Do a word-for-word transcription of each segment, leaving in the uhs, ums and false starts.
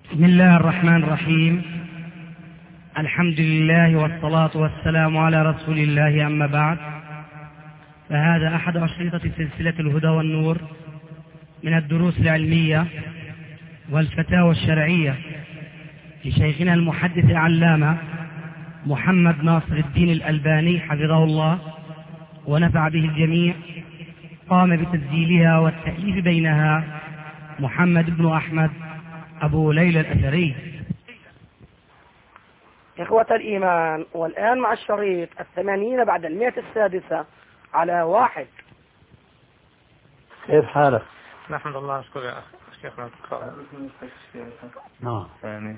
بسم الله الرحمن الرحيم. الحمد لله والصلاة والسلام على رسول الله، أما بعد، فهذا أحد أشرطة سلسلة الهدى والنور من الدروس العلمية والفتاوى الشرعية لشيخنا المحدث العلامة محمد ناصر الدين الألباني حفظه الله ونفع به الجميع. قام بتسجيلها والتأليف بينها محمد بن أحمد أبو ليلى الأثري. إخوة الإيمان، والآن مع الشريط الثمانين بعد المئة السادسة على واحد. كيف حالك؟ نحمد الله نشكر يا شيخنا. نعم. يعني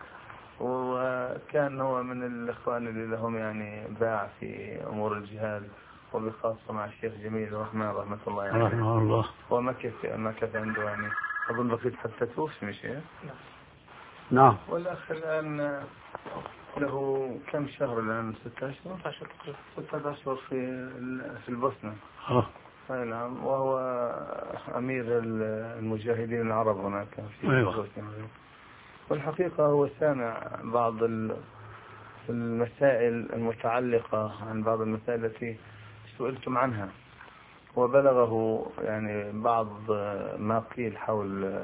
وكان هو من الإخوان اللي لهم يعني باع في أمور الجهاد، وبخاصة مع الشيخ جميل رحمه رحمة الله يعني. رحمه الله. وما كيف ما كيف عنده يعني أظن بقيت حتى توفي مش إيه؟ نعم. والأخ الآن له كم شهر الآن؟ ستة أشهر. ستة أشهر في في البوسنة. أه. نعم. وهو أمير المجاهدين العرب هناك في أيوة. والحقيقة هو سامع بعض المسائل المتعلقة عن بعض المسائل التي سئلتم عنها، وبلغه يعني بعض ما قيل حول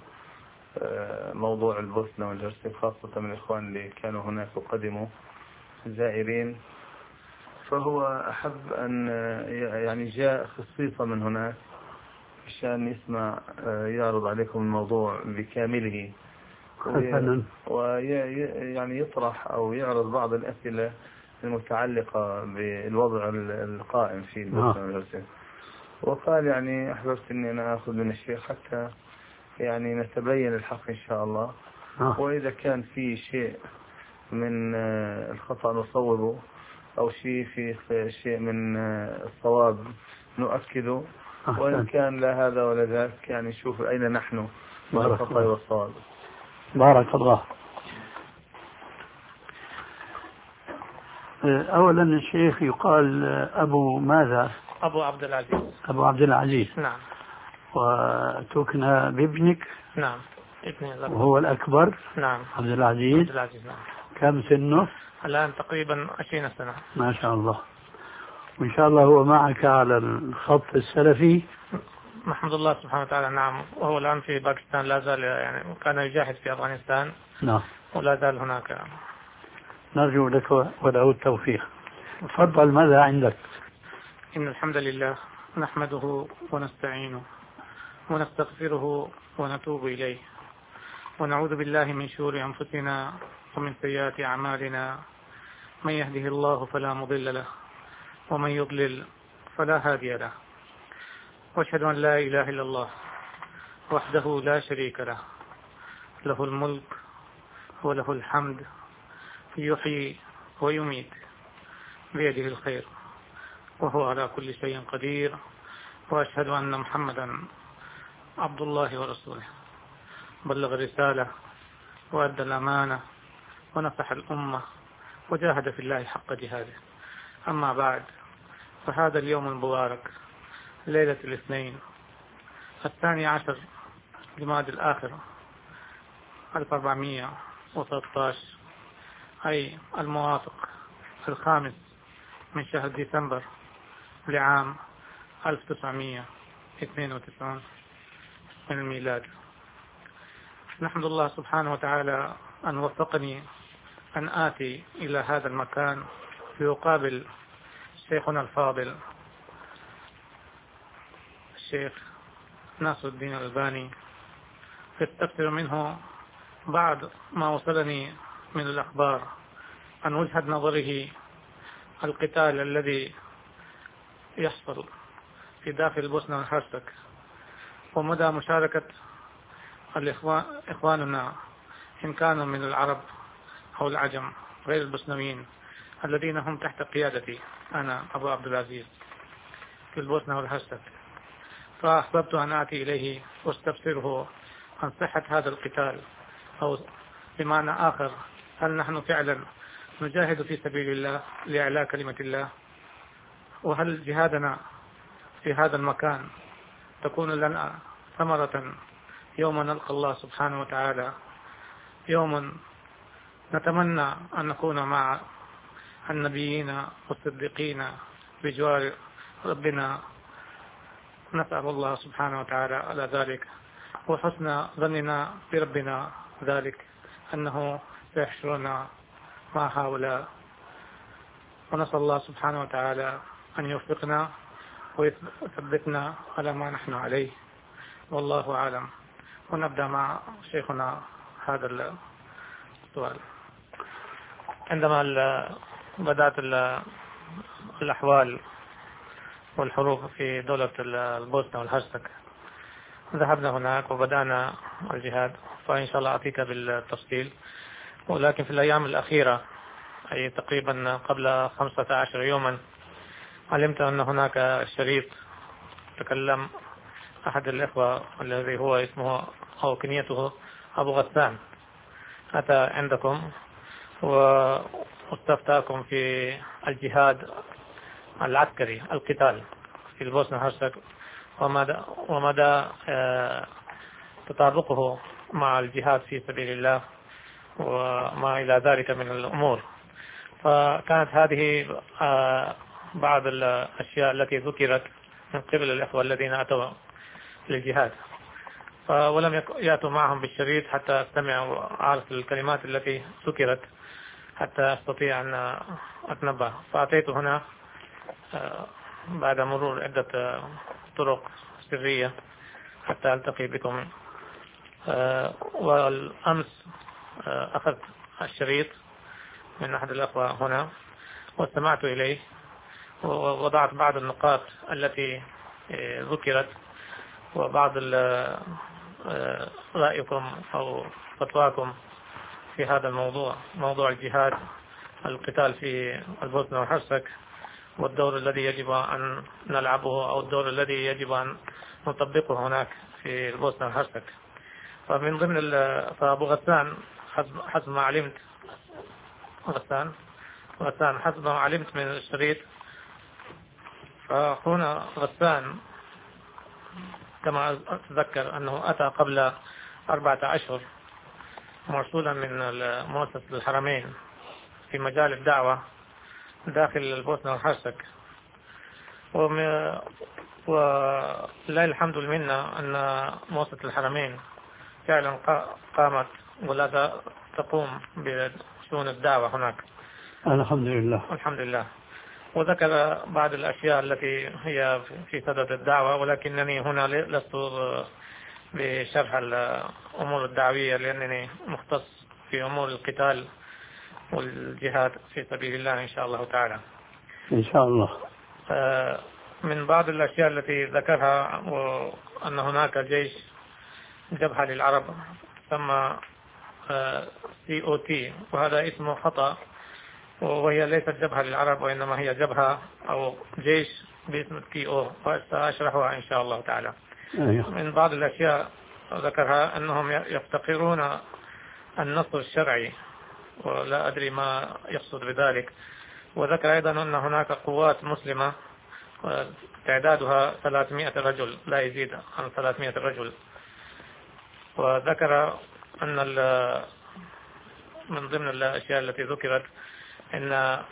موضوع البوسنة والهرسك، خاصة من الإخوان اللي كانوا هناك وقدموا زائرين. فهو أحب أن يعني جاء خصيصا من هناك عشان يسمع يعرض عليكم الموضوع بكامله، ويعني يطرح أو يعرض بعض الأسئلة المتعلقة بالوضع القائم في البوسنة والهرسك. وقال يعني أحببت أني أنا أخذ من الشيخ حتى يعني نتبين الحق إن شاء الله، وإذا كان في شيء من الخطأ نصوبه، أو شيء في شيء من الصواب نؤكده، وإن كان لا هذا ولا ذاك يعني نشوف أين نحن من الخطأ والصواب. بارك الله. أولا الشيخ يقال أبو ماذا؟ أبو عبد العزيز. أبو عبد العزيز. نعم. وتكنى بابنك. نعم. ابني الأكبر. وهو الأكبر. نعم. عبد العزيز. عبد العزيز. نعم. كم سنه؟ الآن تقريبا عشرين سنة. ما شاء الله. وإن شاء الله هو معك على الخط السلفي. نحمد الله سبحانه وتعالى. نعم. وهو الآن في باكستان، لا زال يعني كان يجاهد في أفغانستان. نعم. ولا زال هناك. نرجو لك وله التوفيق. تفضل، ماذا عندك؟ إن الحمد لله نحمده ونستعينه ونستغفره ونتوب إليه، ونعوذ بالله من شرور أنفسنا ومن سيئات أعمالنا. من يهده الله فلا مضل له، ومن يضلل فلا هادي له. وأشهد أن لا إله إلا الله وحده لا شريك له، له الملك وله الحمد، يحيي ويميت، بيده الخير، وهو على كل شيء قدير. وأشهد أن محمدا عبد الله ورسوله، بلغ الرسالة وأدى الأمانة ونصح الأمة وجاهد في الله حق جهاده. أما بعد، فهذا اليوم المبارك، ليلة الاثنين الثاني عشر جماد الآخر ألف وأربعمائة وثلاثة عشر، أي الموافق الخامس من شهر ديسمبر لعام ألف وتسعمائة واثنين وتسعين من الميلاد. نحمد الله سبحانه وتعالى أن وفقني أن آتي إلى هذا المكان ليقابل شيخنا الفاضل الشيخ ناصر الدين الألباني، فاستفسر منه بعد ما وصلني من الأخبار عن وجهة نظره القتال الذي يحصل في داخل البوسنة والهرسك، ومدى مشاركة الإخوان إخواننا إن كانوا من العرب أو العجم غير البوسنويين الذين هم تحت قيادتي أنا أبو عبد العزيز في البوسنة والهرسك. فأحببت أن آتي إليه واستفسره عن صحة هذا القتال، أو بمعنى آخر، هل نحن فعلا نجاهد في سبيل الله لإعلاء كلمة الله؟ وهل جهادنا في هذا المكان تكون لنا ثمرة يوم نلقى الله سبحانه وتعالى يوم نتمنى أن نكون مع النبيين والصديقين بجوار ربنا. نسأل الله سبحانه وتعالى على ذلك، وحسن ظننا بربنا ذلك أنه سيحشرنا مع هؤلاء. ونسأل الله سبحانه وتعالى أن يوفقنا ويثبتنا على ما نحن عليه، والله أعلم. ونبدأ مع شيخنا هذا السؤال. عندما بدأت الأحوال والحروب في دولة البوسنة والهرسك ذهبنا هناك وبدأنا الجهاد، فإن شاء الله أعطيك بالتفصيل. ولكن في الأيام الأخيرة، أي تقريبا قبل خمسة عشر يوما، علمت أن هناك شريط تكلم أحد الإخوة الذي هو اسمه أو كنيته أبو غسان، أتى عندكم واستفتاكم في الجهاد العسكري، القتال في البوسنة والهرسك، ومدى, ومدى تطابقه مع الجهاد في سبيل الله وما إلى ذلك من الأمور. فكانت هذه بعض الأشياء التي ذكرت من قبل الإخوة الذين أتوا للجهاد، ولم يأتوا معهم بالشريط حتى أستمع وأعرف الكلمات التي ذكرت حتى أستطيع أن أتنبه. فأتيت هنا بعد مرور عدة طرق سرية حتى ألتقي بكم. والأمس أخذت الشريط من أحد الأخوة هنا واستمعت إليه ووضعت بعض النقاط التي ذكرت وبعض رأيكم أو فتواكم في هذا الموضوع، موضوع الجهاد، القتال في البوسنة والهرسك، والدور الذي يجب أن نلعبه أو الدور الذي يجب أن نطبقه هناك في البوسنة والهرسك. فمن ضمن فأبو غسان حسب ما علمت غسان غسان حسب ما علمت من الشريط، فأخونا غسان كما أتذكر أنه أتى قبل أربعة أشهر مرسولا من مؤسسة الحرمين في مجال الدعوة داخل البوسنة والهرسك. ولله الحمد لله أن مؤسسة الحرمين فعلا قامت ولا تقوم بشؤون الدعوة هناك، الحمد لله الحمد لله. وذكر بعض الأشياء التي هي في صدد الدعوة، ولكنني هنا لست بشرح الأمور الدعوية لأنني مختص في أمور القتال والجهاد في سبيل الله إن شاء الله تعالى. إن شاء الله. من بعض الأشياء التي ذكرها وأن هناك جيش جبهة للعرب ثم سي أو تي، وهذا اسمه خطأ، وهي ليست جبهة للعرب وإنما هي جبهة أو جيش باسم تي أو، وسأشرحها إن شاء الله تعالى. من بعض الأشياء ذكرها أنهم يفتقرون النصر الشرعي، ولا أدري ما يقصد بذلك. وذكر أيضا أن هناك قوات مسلمة تعدادها ثلاثمائة رجل، لا يزيد عن ثلاثمائة رجل. وذكر أن من ضمن الأشياء التي ذكرت أن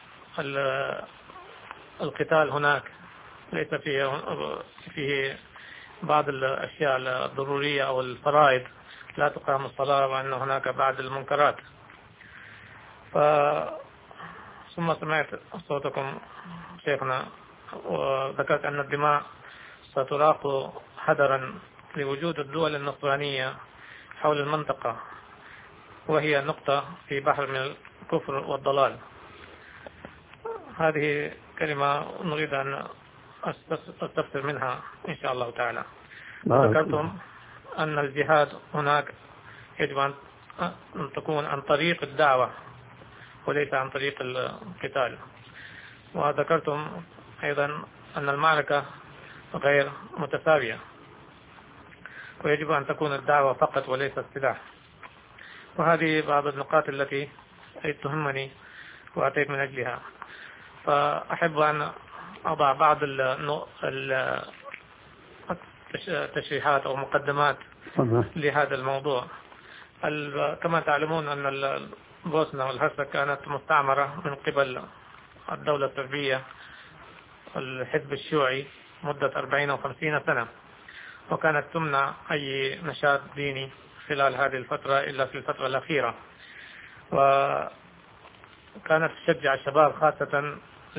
القتال هناك ليس فيه فيه بعض الأشياء الضرورية أو الفرائض، لا تقام الصلاة، وأن هناك بعض المنكرات. ف ثم سمعت صوتكم شيخنا وذكرت أن الدماء ستراق حذرا لوجود الدول النصرانية حول المنطقة، وهي نقطة في بحر من الكفر والضلال. هذه كلمة نريد أن أستفسر منها إن شاء الله تعالى. ذكرتم أن الجهاد هناك يجب أن تكون عن طريق الدعوة وليس عن طريق القتال. وذكرتم أيضا أن المعركة غير متساوية ويجب أن تكون الدعوة فقط وليس السلاح. وهذه بعض النقاط التي تهمني وأتيت من أجلها. فأحب أن أضع بعض التشريحات أو مقدمات لهذا الموضوع. كما تعلمون أن البوسنة والهرسك كانت مستعمرة من قبل الدولة الصربية الحزب الشيوعي مدة أربعين أو خمسين سنة، وكانت تمنع أي نشاط ديني خلال هذه الفترة إلا في الفترة الأخيرة، وكانت تشجع الشباب خاصة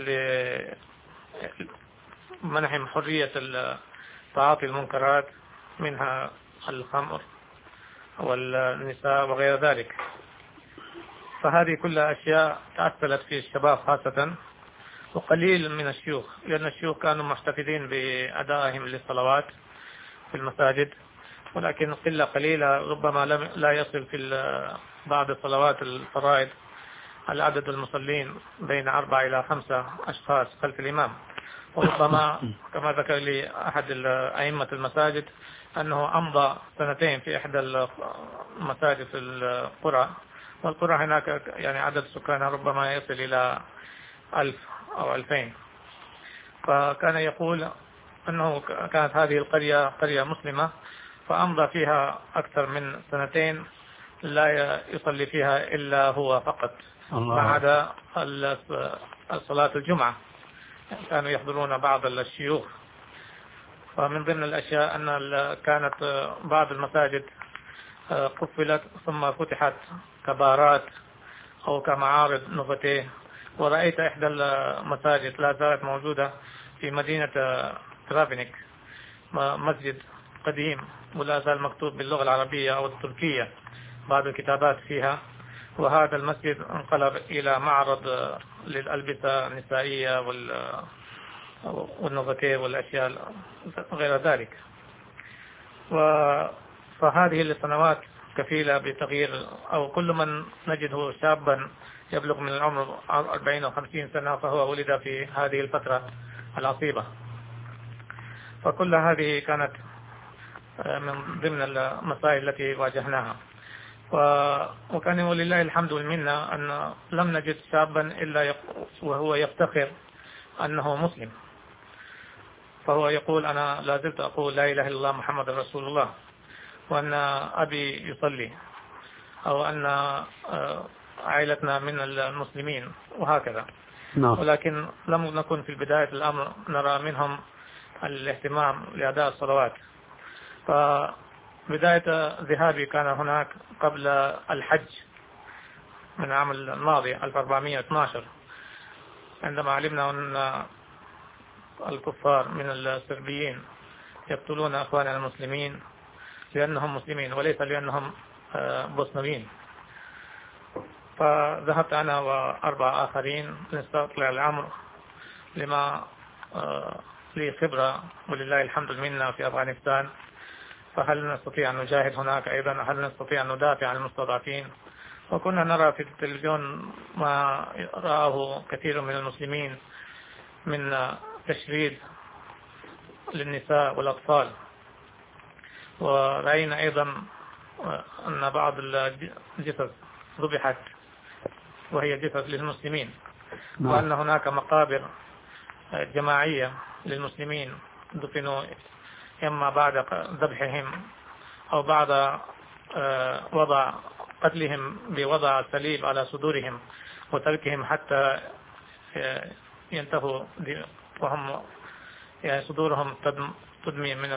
لمنحهم حرية تعاطي المنكرات منها الخمر والنساء وغير ذلك. فهذه كلها أشياء تأثرت في الشباب خاصة، وقليل من الشيوخ، لأن الشيوخ كانوا محتفظين بأدائهم للصلوات في المساجد، ولكن قلة قليلة ربما لم لا يصل في بعض الصلوات الفرائض العدد المصلين بين أربعة إلى خمسة أشخاص خلف الإمام. وربما كما ذكر لي أحد أئمة المساجد أنه أمضى سنتين في إحدى المساجد في القرى، والقرى هناك يعني عدد سكانها ربما يصل إلى ألف أو ألفين، فكان يقول أنه كانت هذه القرية قرية مسلمة، فأمضى فيها أكثر من سنتين لا يصلي فيها إلا هو فقط ما عدا صلاة الجمعة، كانوا يحضرون بعض الشيوخ. فمن ضمن الأشياء أن كانت بعض المساجد قفلت ثم فتحت كبارات أو كمعارض نوفوتيه، ورأيت إحدى المساجد لا زالت موجودة في مدينة ترافينيك، مسجد قديم ولا زال مكتوب باللغة العربية أو التركية بعض الكتابات فيها، وهذا المسجد انقلب إلى معرض للألبسة النسائية والنوفوتيه والأشياء غير ذلك. فهذه السنوات كفيلة بتغيير، أو كل من نجده شابا يبلغ من العمر أربعين أو خمسين سنة فهو ولد في هذه الفترة العصيبة. فكل هذه كانت من ضمن المسائل التي واجهناها، وكان ولله الحمد والمنة أن لم نجد شابا إلا وهو يفتخر أنه مسلم، فهو يقول أنا لا زلت أقول لا إله إلا الله محمد رسول الله، وأن أبي يصلي، أو أن عائلتنا من المسلمين وهكذا. نعم. ولكن لم نكن في بداية الأمر نرى منهم الاهتمام لأداء الصلوات. فبداية ذهابي كان هناك قبل الحج من العام الماضي ألف وأربعمائة واثني عشر، عندما علمنا أن الكفار من الصربيين يقتلون أخواننا المسلمين لأنهم مسلمين وليس لأنهم بوسنويين. فذهبت أنا وأربع آخرين نستطلع الأمر، لما لي خبرة ولله الحمد منا في أفغانستان، فهل نستطيع أن نجاهد هناك أيضا؟ هل نستطيع أن ندافع عن المستضعفين؟ وكنا نرى في التلفزيون ما رآه كثير من المسلمين من تشريد للنساء والأطفال، ورأينا أيضا أن بعض الجثث ذبحت وهي جثث للمسلمين، وأن هناك مقابر جماعية للمسلمين دفنوا إما بعد ذبحهم أو بعد وضع قتلهم بوضع الصليب على صدورهم وتركهم حتى ينتهوا وهم يعني صدورهم تدمي من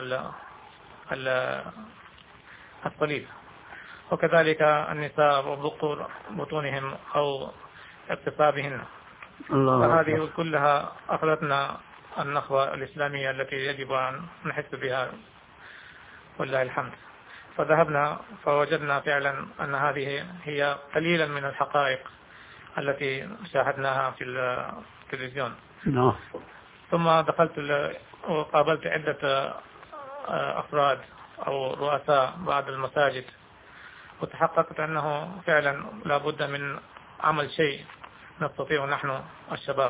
الصليب. وكذلك النساء وبقور بطونهم أو اغتصابهن. فهذه كلها أخذتنا النخوة الإسلامية التي يجب أن نحس بها والله الحمد. فذهبنا فوجدنا فعلا أن هذه هي قليلا من الحقائق التي شاهدناها في التلفزيون. no. ثم دخلت وقابلت عدة أفراد أو رؤساء بعض المساجد، وتحققت أنه فعلا لا بد من عمل شيء نستطيع نحن الشباب.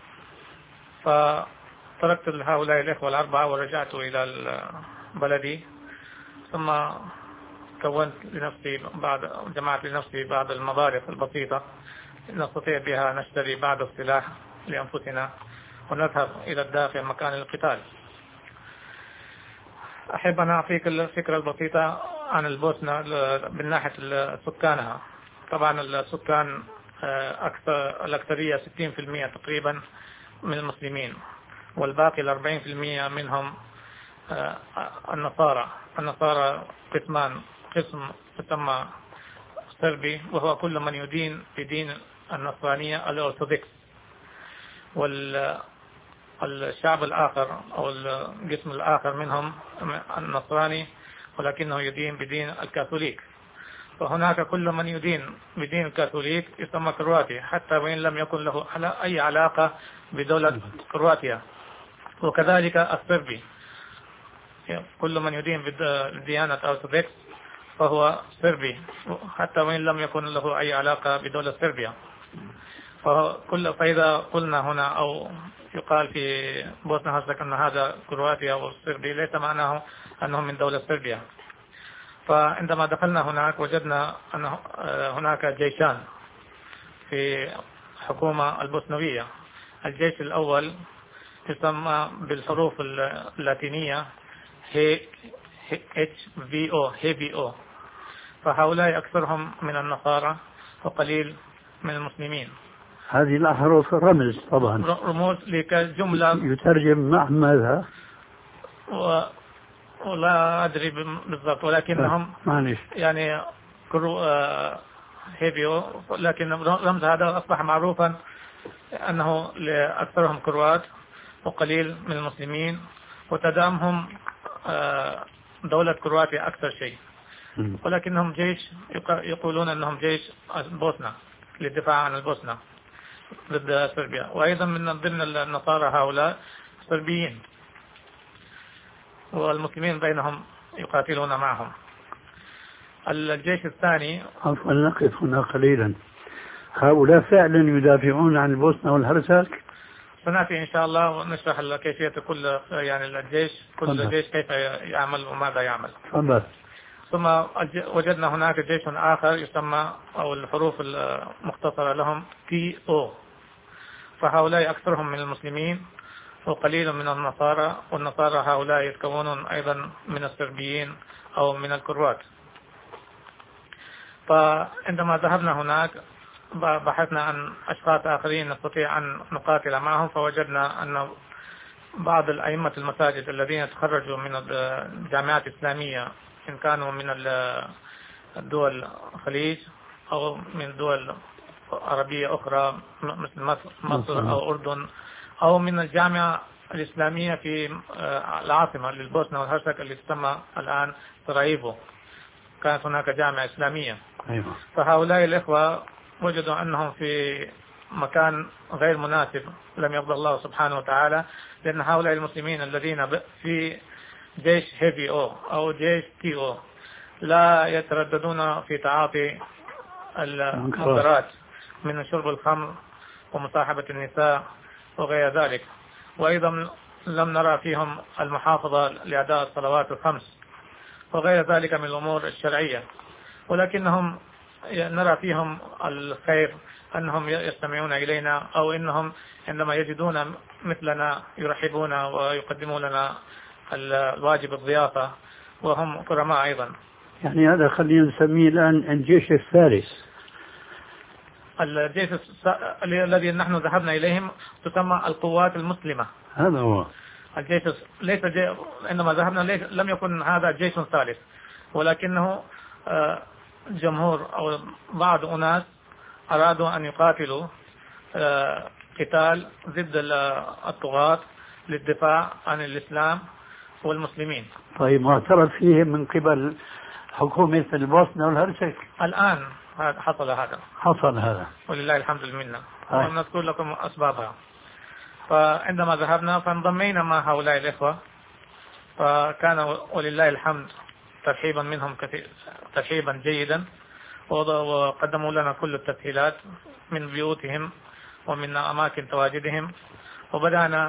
فتركت هؤلاء الإخوة الأربعة ورجعت إلى بلدي، ثم كونت لنفسي بعض جمعت لنفسي بعض المبالغ البسيطة نستطيع بها نشتري بعض السلاح لأنفسنا ونذهب إلى الداخل مكان القتال. أحب أن أعطيك الفكرة البسيطة عن البوسنة من ناحية سكانها. طبعا السكان أكثر الأكثرية ستين بالمئة تقريبا من المسلمين، والباقي الأربعين بالمئة منهم النصارى. النصارى قسمان، قسم يسمى صربي وهو كل من يدين بدين النصرانية الأرثوذكس، والشعب الآخر أو القسم الآخر منهم النصراني ولكنه يدين بدين الكاثوليك. فهناك كل من يدين بدين الكاثوليك يسمى كرواتي، حتى وإن لم يكن له أي علاقة بدولة كرواتيا. وكذلك الصربي، كل من يدين بديانة أرثوذكس فهو صربي، حتى وإن لم يكن له أي علاقة بدولة صربيا. فكل فإذا قلنا هنا أو يقال في بوسنيا هرسك أن هذا كرواتيا أو صربي، ليس معناه أنهم من دولة صربيا. فعندما دخلنا هناك وجدنا أن هناك جيشان في حكومة البوسنوية. الجيش الأول يسمى بالحروف اللاتينية إتش في أو هي في أو، فهؤلاء أكثرهم من النصارى وقليل من المسلمين. هذه الأحرف رمز طبعا، رموز لكجملة يترجم مع ماذا و... ولا أدري بالضبط، ولكنهم معلش يعني كرو هيبيو، لكن رمز هذا أصبح معروفا أنه لأكثرهم كروات وقليل من المسلمين، وتدعمهم دولة كرواتيا أكثر شيء، ولكنهم جيش يقولون أنهم جيش البوسنة للدفاع عن البوسنة ضد صربيا. وأيضا من ضمن النصارى هؤلاء صربيين، والمسلمين بينهم يقاتلون معهم. الجيش الثاني، عفوا نقف هنا قليلا، هؤلاء فعلا يدافعون عن البوسنة والهرسك؟ سنأتي إن شاء الله ونشرح كيفية كل يعني الجيش كل فضل. جيش كيف يعمل وماذا يعمل. فضل. ثم وجدنا هناك جيش آخر يسمى أو الحروف المختصرة لهم تي أو، فهؤلاء أكثرهم من المسلمين وقليل من النصارى، والنصارى هؤلاء يتكونون أيضا من الصربيين أو من الكروات. فعندما ذهبنا هناك بحثنا عن أشخاص آخرين نستطيع أن نقاتل معهم، فوجدنا أن بعض الأئمة المساجد الذين تخرجوا من الجامعات الإسلامية، إن كانوا من الدول الخليج أو من دول عربية أخرى مثل مصر أو أردن، أو من الجامعة الإسلامية في العاصمة للبوسنة والهرسك اللي تسمى الآن سراييفو، كانت هناك جامعة إسلامية. أيوة. فهؤلاء الإخوة وجدوا أنهم في مكان غير مناسب، لم يرضى الله سبحانه وتعالى، لأن هؤلاء المسلمين الذين في جيش هيفي أو أو جيش تي أو لا يترددون في تعاطي المنكرات من شرب الخمر ومصاحبة النساء وغير ذلك، وأيضا لم نرى فيهم المحافظة لأداء الصلوات الخمس وغير ذلك من الأمور الشرعية، ولكنهم نرى فيهم الخير أنهم يستمعون إلينا، أو أنهم عندما يجدون مثلنا يرحبون ويقدمون لنا الواجب الضيافة، وهم كرماء أيضا. يعني هذا خلينا نسميه الآن الجيش الثالث. الجيش الذي نحن ذهبنا إليهم تسمى القوات المسلمة. هذا هو الجيش، ليس جي... عندما ذهبنا ليس... لم يكن هذا جيش ثالث، ولكنه جمهور أو بعض أناس أرادوا أن يقاتلوا قتال ضد الطغاة للدفاع عن الإسلام والمسلمين. طيب معترف فيه من قبل حكومة البوسنة والهرسك؟ الآن حصل هذا حصل هذا ولله الحمد لله، ونذكر لكم أسبابها. فعندما ذهبنا فانضمينا مع هؤلاء الإخوة، فكان ولله الحمد ترحيبا منهم كثير، ترحيبا جيدا، وقدموا لنا كل التسهيلات من بيوتهم ومن أماكن تواجدهم، وبدأنا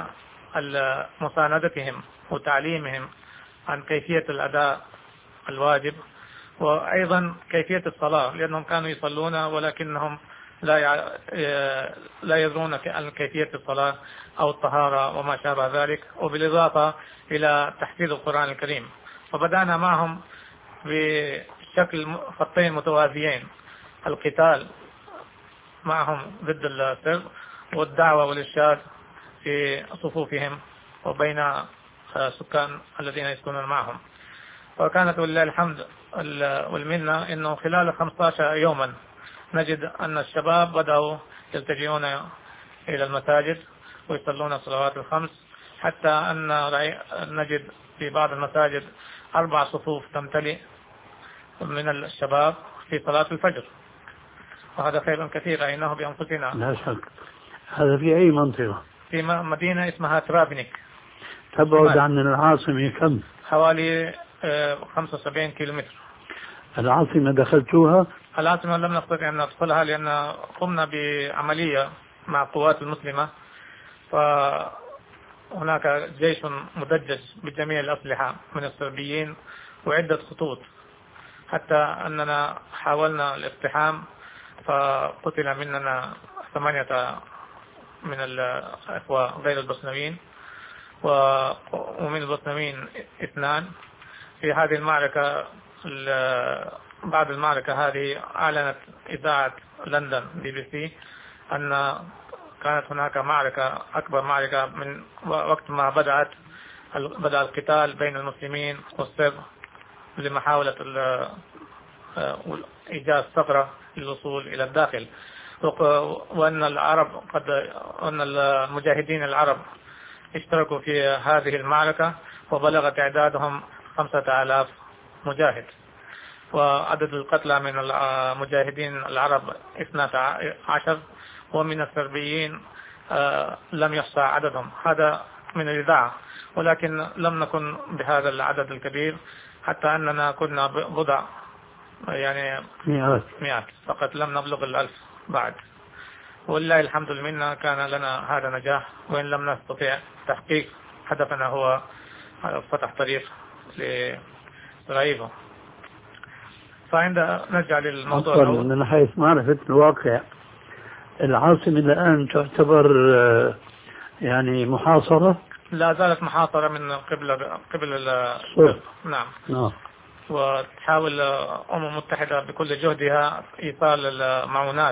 مساندتهم وتعليمهم عن كيفية الأداء الواجب، وأيضا كيفية الصلاة، لأنهم كانوا يصلون ولكنهم لا لا يدرون عن كيفية الصلاة أو الطهارة وما شابه ذلك، وبالإضافة إلى تحفيظ القرآن الكريم. فبدأنا معهم بشكل خطين متوازيين: القتال معهم ضد السرب، والدعوة والإرشاد في صفوفهم وبين السكان الذين يسكنون معهم. وكانت ولله الحمد والمنة أنه خلال خمسة عشر يوما نجد أن الشباب بدأوا يلتجئون إلى المساجد ويصلون الصلوات الخمس، حتى أن نجد في بعض المساجد أربع صفوف تمتلئ من الشباب في صلاة الفجر، وهذا خير كثير رأيناه بأنفسنا. لا شك. هذا في أي منطقة؟ في مدينة اسمها ترابنيك، تبعد عن العاصمة كم؟ حوالي خمسة وسبعين كيلومتر. العاصمة دخلتوها؟ العاصمة لم نستطع أن ندخلها لأن قمنا بعملية مع القوات المسلمة، فهناك جيش مدجج بجميع الأسلحة من الصربيين وعدة خطوط، حتى أننا حاولنا الاقتحام فقتل مننا ثمانية من الأخوة غير البوسنويين، ومن البوسنويين اثنان. في هذه المعركة، بعد المعركة هذه أعلنت إذاعة لندن بي بي سي أن كانت هناك معركة، أكبر معركة من وقت ما بدأت بدأ القتال بين المسلمين والسرب لمحاولة إيجاد ثغرة للوصول إلى الداخل، وأن العرب قد أن المجاهدين العرب اشتركوا في هذه المعركة وبلغ تعدادهم خمسة آلاف مجاهد، وعدد القتلى من المجاهدين العرب اثنتا عشر، ومن السربيين لم يحصى عددهم. هذا من الإذاعة، ولكن لم نكن بهذا العدد الكبير، حتى أننا كنا بضع يعني مئات مئات فقط، لم نبلغ الألف بعد. والله الحمد لله كان لنا هذا نجاح، وإن لم نستطيع تحقيق هدفنا هو فتح طريق لغيبه. فعند نرجع للموضوع أصلا من حيث معرفة الواقع، العاصمة الآن تعتبر يعني محاصرة؟ لا زالت محاصرة من قبل قبل الصرب. نعم. نعم. وتحاول الأمم المتحدة بكل جهدها إيصال المعونات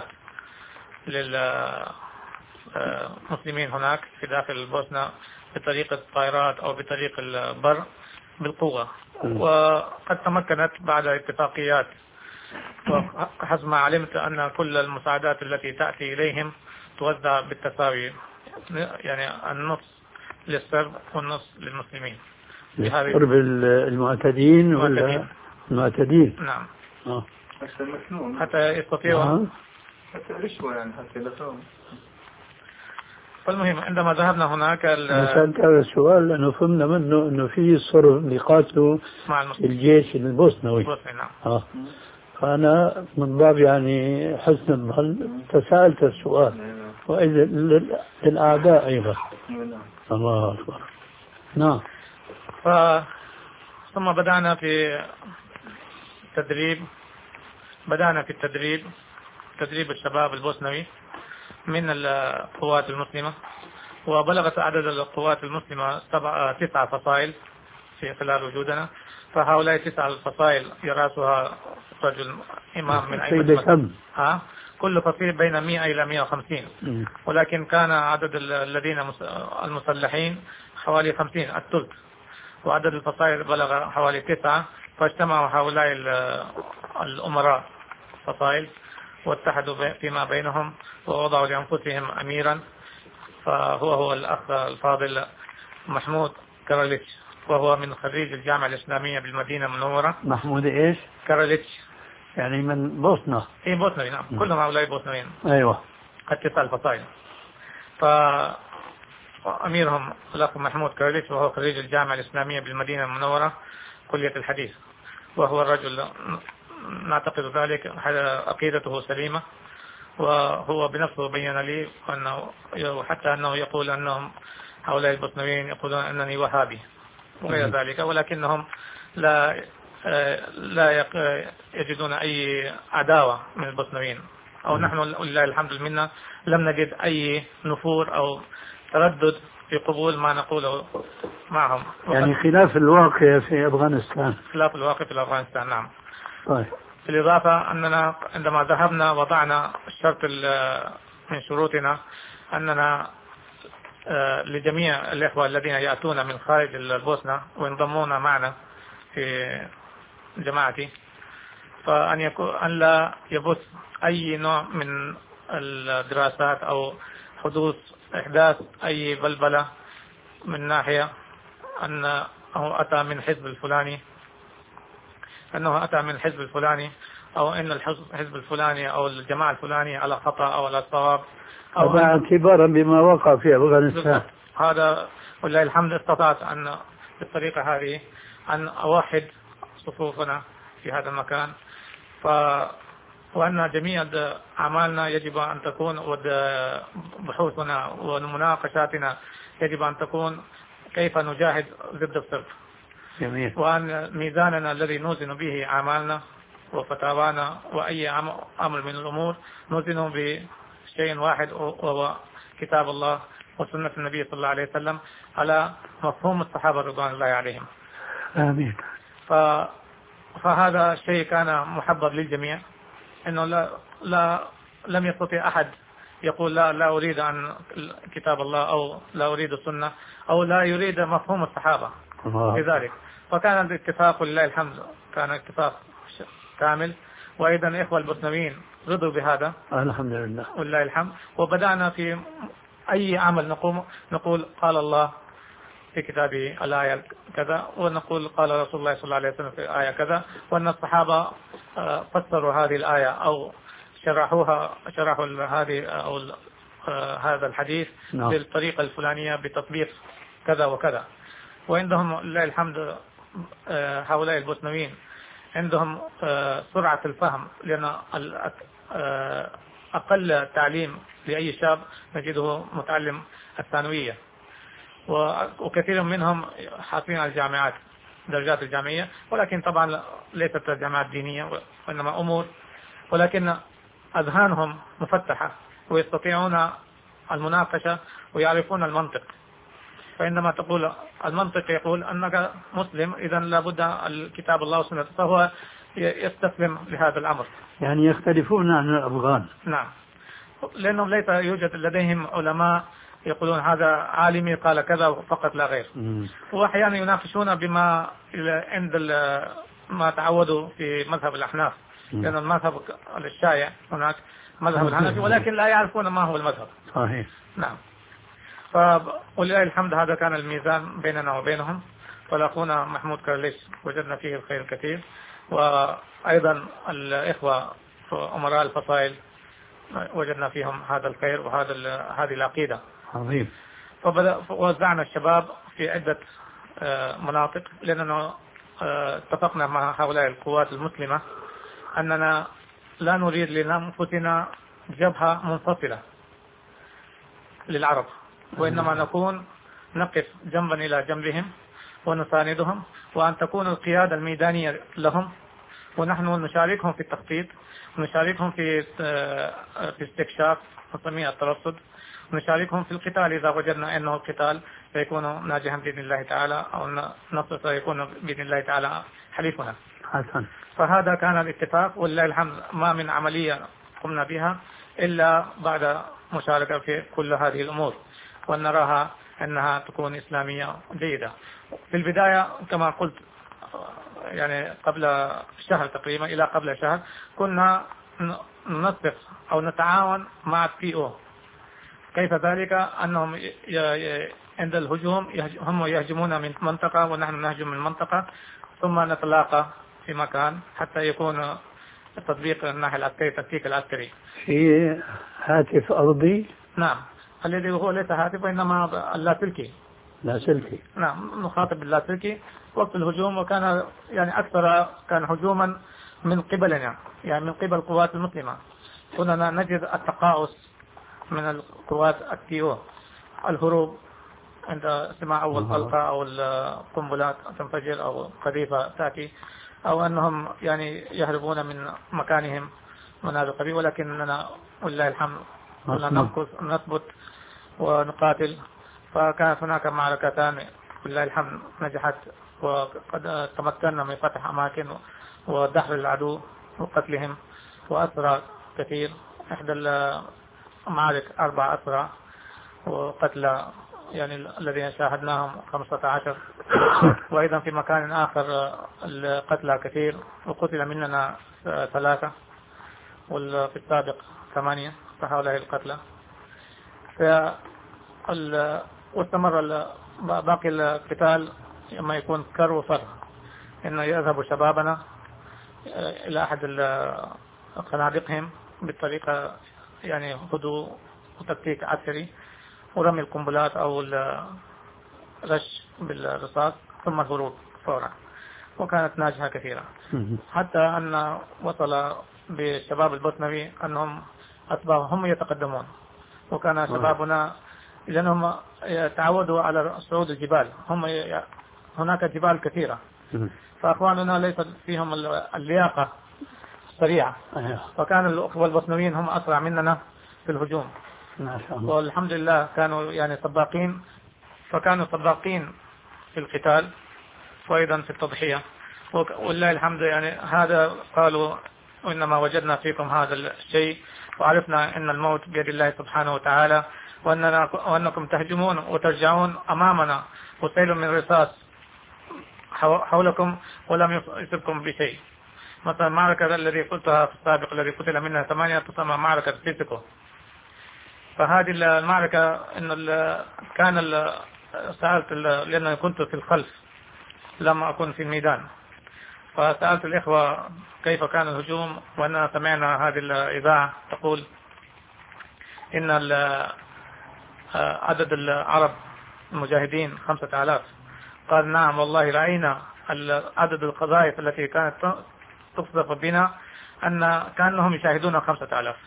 للمسلمين هناك في داخل البوسنة بطريقة الطائرات أو بطريق البر بالقوة، وقد تمكنت بعد اتفاقيات. وحسب ما علمت أن كل المساعدات التي تأتي إليهم توزع بالتساوي، يعني النصف للسرب والنصف للمسلمين. السرب المعتدين ولا المعتدين؟ نعم. آه. حتى يستطيعوا حتى رشوة يعني حتى لهم. فالمهم عندما ذهبنا هناك سألت هذا السؤال لأنه فهمنا منه أنه في الصرب اللي قاتلوا مع الجيش البوسنوي. نعم. آه. فأنا من باب يعني حسن الظن تساءلت السؤال، وإذا للأعداء أيضا. الله أكبر. نعم. ف... ثم بدأنا في تدريب بدأنا في التدريب تدريب الشباب البوسنوي من القوات المسلمة، وبلغت عدد القوات المسلمة سبع تسعة فصائل في خلال وجودنا. فهؤلاء تسعة الفصائل يرأسها رجل إمام من أئمة ها كل فصيل بين مئة إلى مئة وخمسين، ولكن كان عدد الذين المسلحين حوالي خمسين الثلث، وعدد الفصائل بلغ حوالي تسعة. فاجتمعوا هؤلاء الأمراء فصائل واتحدوا فيما بينهم ووضعوا لأنفسهم أميرا، فهو هو الأخ الفاضل محمود كارليتش، وهو من خريج الجامعة الإسلامية بالمدينة المنورة. محمود إيش؟ كارليتش، يعني من بوسنة. إيه بوسنوي. نعم. م. كلهم هؤلاء بوسنويين. أيوة. التسع الفصائل. فأميرهم الأخ محمود كارليتش، وهو خريج الجامعة الإسلامية بالمدينة المنورة كلية الحديث، وهو الرجل نعتقد ذلك عقيدته سليمة، وهو بنفسه بين لي أنه حتى أنه يقول أنهم هؤلاء البوسنويين يقولون أنني وهابي وغير ذلك، ولكنهم لا لا يجدون أي عداوة من البوسنويين، أو نحن لله الحمد لله لم نجد أي نفور أو تردد في قبول ما نقوله معهم. يعني خلاف الواقع في أفغانستان. خلاف الواقع في أفغانستان نعم. طيب. بالإضافة أننا عندما ذهبنا وضعنا الشرط من شروطنا أننا لجميع الإخوة الذين يأتون من خارج البوسنة وينضمون معنا في جماعتي فأن يكون أن لا يبث أي نوع من الدراسات أو حدوث إحداث أي بلبلة من ناحية أنه أتى من حزب الفلاني أنه أتى من الحزب الفلاني أو أن الحزب الفلاني أو الجماعة الفلانية على خطأ أو على صواب أو اعتبارا بما وقع في أفغانستان. هذا ولله الحمد استطعت أن بالطريقة هذه أن أوحد صفوفنا في هذا المكان ف وأن جميع أعمالنا يجب أن تكون وبحوثنا ومناقشاتنا يجب أن تكون كيف نجاهد ضد الصرف. جميل. وأن ميزاننا الذي نوزن به أعمالنا وفتاوانا وأي أمر من الأمور نوزنه بشيء واحد وهو كتاب الله وسنة النبي صلى الله عليه وسلم على مفهوم الصحابة رضوان الله عليهم. آمين. ف... فهذا الشيء كان محبب للجميع إنه لا لا لم يستطيع أحد يقول لا لا أريد عن كتاب الله أو لا أريد السنة أو لا يريد مفهوم الصحابة. لذلك فكان الاتفاق لله الحمد كان اتفاق كامل وأيضا الإخوة البوسنويين رضوا بهذا الحمد لله ولله الحمد. وبدأنا في أي عمل نقوم نقول قال الله في كتابه الآية كذا ونقول قال رسول الله صلى الله عليه وسلم في الآية كذا وأن الصحابة فسروا هذه الآية أو شرحوها شرحوا هذه أو هذا الحديث نعم. بالطريقة الفلانية بتطبيق كذا وكذا. وعندهم لله الحمد هؤلاء البوسنويين عندهم سرعة الفهم لأن أقل تعليم لأي شاب نجده متعلم الثانوية وكثير منهم حاصلين على الجامعات درجات الجامعية ولكن طبعا ليست الجامعات دينية وإنما أمور ولكن أذهانهم مفتحة ويستطيعون المناقشة ويعرفون المنطق. فإنما تقول المنطق يقول أنك مسلم إذا لابد الكتاب الله والسنة فهو يستسلم لهذا الأمر. يعني يختلفون عن الأفغان. نعم لأنهم ليس يوجد لديهم علماء يقولون هذا عالمي قال كذا فقط لا غير. وأحيانا يناقشون بما عند ما تعودوا في مذهب الأحناف لأن المذهب الشائع هناك مذهب الحنفي ولكن لا يعرفون ما هو المذهب. صحيح. نعم. ولله الحمد هذا كان الميزان بيننا وبينهم. فلاخونا محمود كارليش وجدنا فيه الخير الكثير وأيضا الإخوة أمراء الفصائل وجدنا فيهم هذا الخير وهذا هذه العقيدة. عظيم. فبدأ وزعنا الشباب في عدة مناطق لأننا اتفقنا مع هؤلاء القوات المسلمة أننا لا نريد لأنفسنا جبهة منفصلة للعرب وإنما نكون نقف جنبا إلى جنبهم ونساندهم وأن تكون القيادة الميدانية لهم ونحن نشاركهم في التخطيط ونشاركهم في في استكشاف نسميه الترصد ونشاركهم في القتال إذا وجدنا أنه القتال سيكون ناجحا بإذن الله تعالى أو النصر سيكون بإذن الله تعالى حليفنا. حسن. فهذا كان الاتفاق ولله الحمد ما من عملية قمنا بها إلا بعد مشاركة في كل هذه الأمور ونراها أنها تكون إسلامية جيدة. في البداية كما قلت يعني قبل شهر تقريبا إلى قبل شهر كنا ننسق أو نتعاون مع البي أو. كيف ذلك؟ أنهم عند الهجوم هم يهجمون من منطقة ونحن نهجم من منطقة ثم نتلاقى في مكان حتى يكون تطبيق الناحية العسكرية التكتيك العسكري في هاتف أرضي. نعم الذي هو ليس هاتف وإنما اللاسلكي. لاسلكي. نعم نخاطب باللاسلكي وقت الهجوم وكان يعني أكثر كان هجوما من قبلنا يعني من قبل القوات المسلمة. كنا نجد التقاعس من القوات التيو الهروب عند سماع أول طلقة أو القنبلات تنفجر أو قذيفة تأتي أو أنهم يعني يهربون من مكانهم من هذا القبيل ولكننا ولله الحمد كنا نمكث نثبت ونقاتل. فكانت هناك معركتان بالله الحمد نجحت، وقد تمكنا من فتح أماكن ودحر العدو وقتلهم وأسرى كثير. إحدى المعارك أربع أسرى وقتل يعني الذين شاهدناهم خمسة عشر، وأيضا في مكان آخر القتلى كثير وقتل مننا ثلاثة، وفي السابق ثمانية، فهؤلاء القتلى. واستمر باقي القتال لما يكون كر وفر، إنه يذهب شبابنا إلى أحد خنادقهم بالطريقة يعني هدوء وتكتيك عسكري ورمي القنبلات أو الرش بالرصاص ثم الهروب فورا، وكانت ناجحة كثيرا، حتى أن وصل بالشباب البوسنوي أنهم أصبحوا هم يتقدمون، وكان شبابنا لأنهم تعودوا على صعود الجبال، هم ي... هناك جبال كثيرة، فأخواننا ليس فيهم اللياقة السريعة، فكان الأخوة البوسنويين هم أسرع مننا في الهجوم، والحمد لله كانوا يعني سباقين، فكانوا سباقين في القتال وأيضا في التضحية، والله الحمد. يعني هذا قالوا إنما وجدنا فيكم هذا الشيء وعرفنا أن الموت بيد الله سبحانه وتعالى، وأننا وأنكم تهجمون وترجعون أمامنا وسيل من رصاص حولكم ولم يصبكم بشيء. مثلا المعركة الذي قلتها في السابق الذي قتل منها ثمانية تسمى معركة فيسيكو، فهذه المعركة إن كان سألت لأنني كنت في الخلف لما أكون في الميدان، فسألت الإخوة كيف كان الهجوم، وأننا سمعنا هذه الإذاعة تقول إن عدد العرب المجاهدين خمسة آلاف. قال نعم والله رأينا عدد القذائف التي كانت تقذف بنا أن كانهم يشاهدون خمسة آلاف،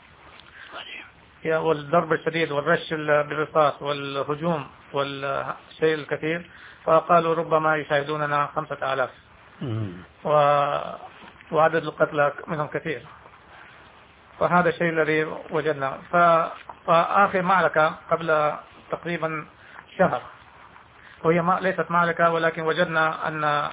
والضرب الشديد والرش بالرصاص والهجوم والشيء الكثير، فقالوا ربما يشاهدوننا خمسة آلاف، و... وعدد القتلى منهم كثير. فهذا الشيء الذي وجدنا. ف... فآخر معركة قبل تقريبا شهر، وهي ما ليست معركة، ولكن وجدنا أن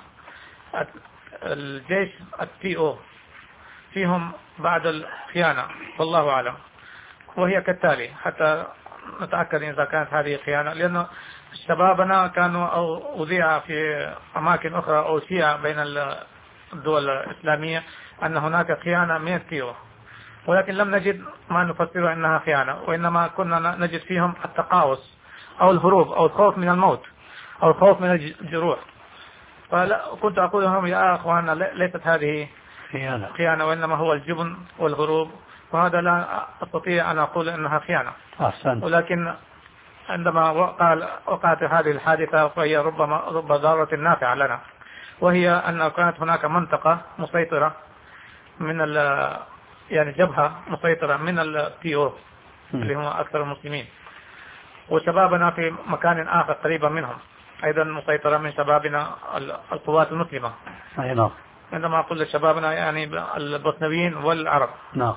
الجيش التي او فيهم بعد الخيانة، والله أعلم، وهي كالتالي حتى نتأكد إذا كانت هذه خيانة، لأن شبابنا كانوا أو أذيع في أماكن أخرى أو شيعة بين الدول الإسلامية أن هناك خيانة من التيو، ولكن لم نجد ما نفسره أنها خيانة، وإنما كنا نجد فيهم التقاوس أو الهروب أو الخوف من الموت أو الخوف من الجروح. فكنت أقول لهم يا أخوانا ليست هذه خيانة, خيانة وإنما هو الجبن والهروب، وهذا لا أستطيع أن أقول أنها خيانة. أحسن. ولكن عندما وقال وقعت هذه الحادثة فهي ربما رب ضارة نافعة لنا، وهي أن كانت هناك منطقة مسيطرة من يعني جبهة مسيطرة من التي او اللي هم أكثر المسلمين، وشبابنا في مكان آخر قريبا منهم أيضا مسيطرة من شبابنا القوات المسلمة. أي نعم. عندما أقول لشبابنا يعني البوسنويين والعرب. نعم.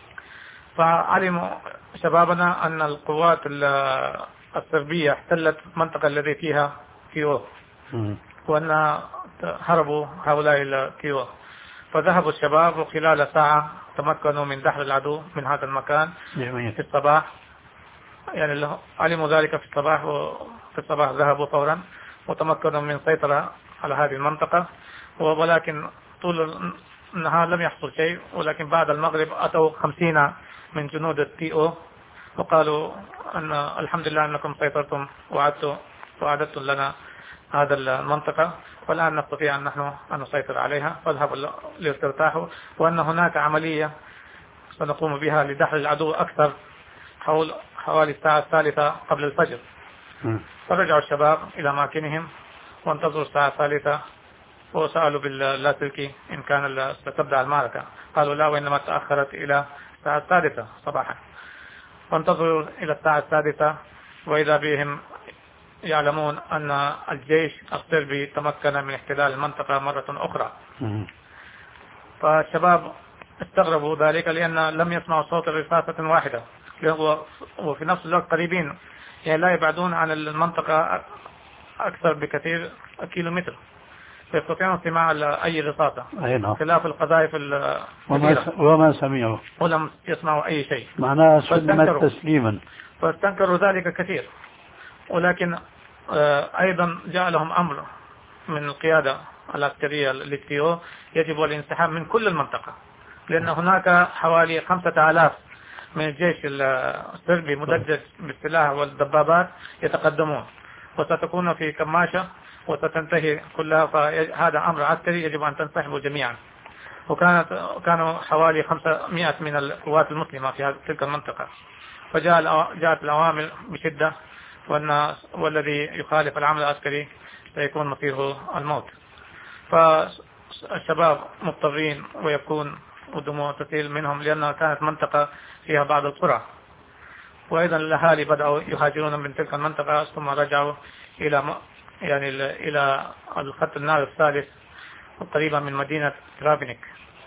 فعلموا شبابنا أن القوات الصربية احتلت المنطقة التي فيها كيو، وأن هربوا هؤلاء الكيو، فذهبوا الشباب وخلال ساعة تمكنوا من دحر العدو من هذا المكان في الصباح، يعني علموا ذلك في الصباح، وفي الصباح ذهبوا فورا وتمكنوا من سيطرة على هذه المنطقة، ولكن طول النهار لم يحصل شيء، ولكن بعد المغرب أتوا خمسين من جنود التي او وقالوا أن الحمد لله أنكم سيطرتم وعدتم وعدتم لنا هذا المنطقة، والآن نستطيع أن نحن أن نسيطر عليها، فاذهبوا لترتاحوا، وأن هناك عملية سنقوم بها لدحر العدو أكثر حول حوالي الساعة الثالثة قبل الفجر. فرجعوا الشباب إلى أماكنهم وانتظروا الساعة الثالثة، وسألوا باللاسلكي إن كان ستبدأ المعركة، قالوا لا، وإنما تأخرت إلى الساعة السادسة صباحا. فانتظروا إلى الساعة السادسة وإذا بهم يعلمون أن الجيش الصربي تمكن من احتلال المنطقة مرة أخرى. فالشباب استغربوا ذلك لأن لم يسمعوا صوت رصاصة واحدة، وفي نفس الوقت قريبين يعني لا يبعدون عن المنطقة أكثر بكثير كيلومتر، فيستطيعون استماع أي رصاصة، خلاف القذائف الكبيرة. وما سمعوا ولم يسمعوا أي شيء، معناها سلمت تسليما، فاستنكروا ذلك كثير. ولكن أيضا جاء لهم أمر من القيادة العسكرية للتيو يجب الانسحاب من كل المنطقة، لأن هناك حوالي خمسة آلاف من الجيش الصربي مدجج بالسلاح والدبابات يتقدمون، وستكون في كماشة وستنتهي كلها، فهذا أمر عسكري يجب أن تنسحبوا جميعا. وكانت كانوا حوالي خمسمائة من القوات المسلمة في تلك المنطقة، فجاء جاءت الأوامر بشدة، وأن والذي يخالف العمل العسكري سيكون مصيره الموت. فالشباب مضطرين ويكون ودموع تسيل منهم، لأنها كانت منطقة فيها بعض القرى، وأيضا الأهالي بدأوا يهاجرون من تلك المنطقة، ثم رجعوا إلى يعني إلى الخط النار الثالث قريبا من مدينة ترافنيك.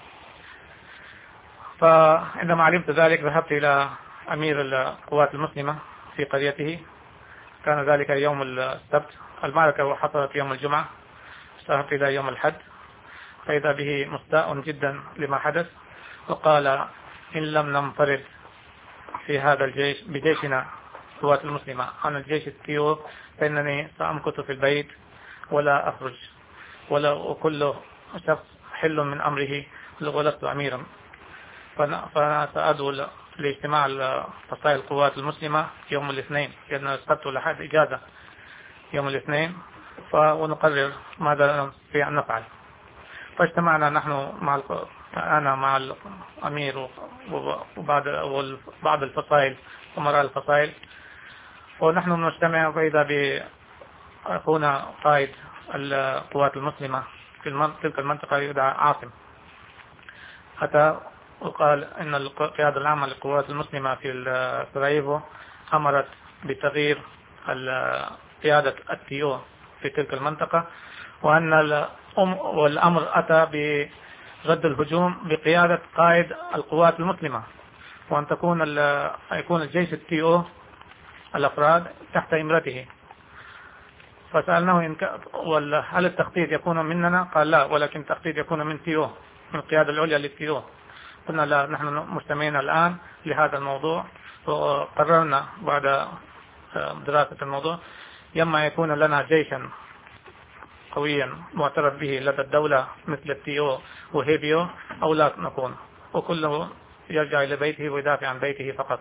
فعندما علمت ذلك ذهبت إلى أمير القوات المسلمة في قريته، كان ذلك يوم السبت، المعركة حصلت يوم الجمعة، ذهبت إلى يوم الحد، فإذا به مستاء جدا لما حدث، وقال: إن لم ننفرد في هذا الجيش بجيشنا القوات المسلمة عن الجيش التيو فإنني سأمكث في البيت ولا أخرج، ولا وكل شخص حل من أمره ولست أميرا. فأنا سأدعو لاجتماع فصائل القوات المسلمة يوم الاثنين، لأن السبت والأحد إجازة يوم الاثنين، ونقرر ماذا نستطيع أن نفعل. فاجتمعنا نحن مع أنا مع الأمير وبعض بعض الفصائل ومراء الفصائل، ونحن نجتمع فإذا بأخونا قائد القوات المسلمة في تلك المنطقة يدعى عاصم، أتى وقال إن القيادة العامة للقوات المسلمة في سراييفو أمرت بتغيير قيادة التيو في تلك المنطقة، وأن والأمر أتى برد الهجوم بقيادة قائد القوات المسلمة، وأن تكون يكون الجيش التيو الأفراد تحت إمرته. فسألناه إن هل التخطيط يكون مننا؟ قال لا، ولكن التخطيط يكون من تيو، من القيادة العليا للتيو. قلنا لا، نحن مجتمعين الآن لهذا الموضوع، وقررنا بعد دراسة الموضوع يما يكون لنا جيشا قويا معترف به لدى الدولة مثل التيو وهيبيو، أو لا نكون، وكله يرجع إلى بيته ويدافع عن بيته فقط.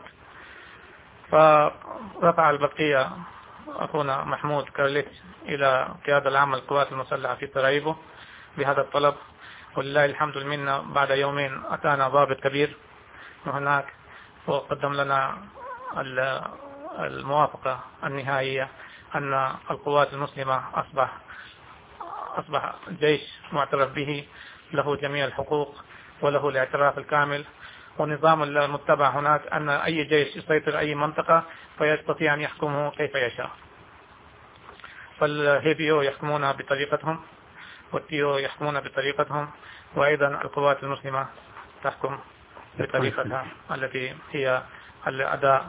فرفع البقية أخونا محمود كارليتش إلى القيادة العامة للقوات المسلحة في سراييفو بهذا الطلب، ولله الحمد لله. بعد يومين أتانا ضابط كبير من هناك وقدم لنا الموافقة النهائية أن القوات المسلمة أصبح أصبح جيش معترف به، له جميع الحقوق وله الاعتراف الكامل، ونظام المتبع هناك أن أي جيش يسيطر أي منطقة فيستطيع أن يحكمه كيف يشاء. فالهيبيو يحكمون بطريقتهم، والتيو يحكمون بطريقتهم، وأيضا القوات المسلمة تحكم بطريقتها التي هي الأداء.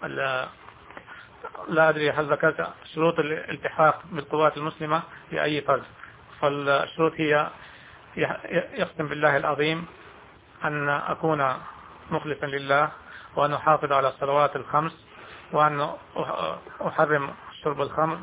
لا أدري هل ذكرت شروط الالتحاق بالقوات المسلمة لأي فرد، فالشروط هي: يقسم بالله العظيم أن أكون مخلصا لله، وأن أحافظ على الصلوات الخمس، وأن أحرم شرب الخمر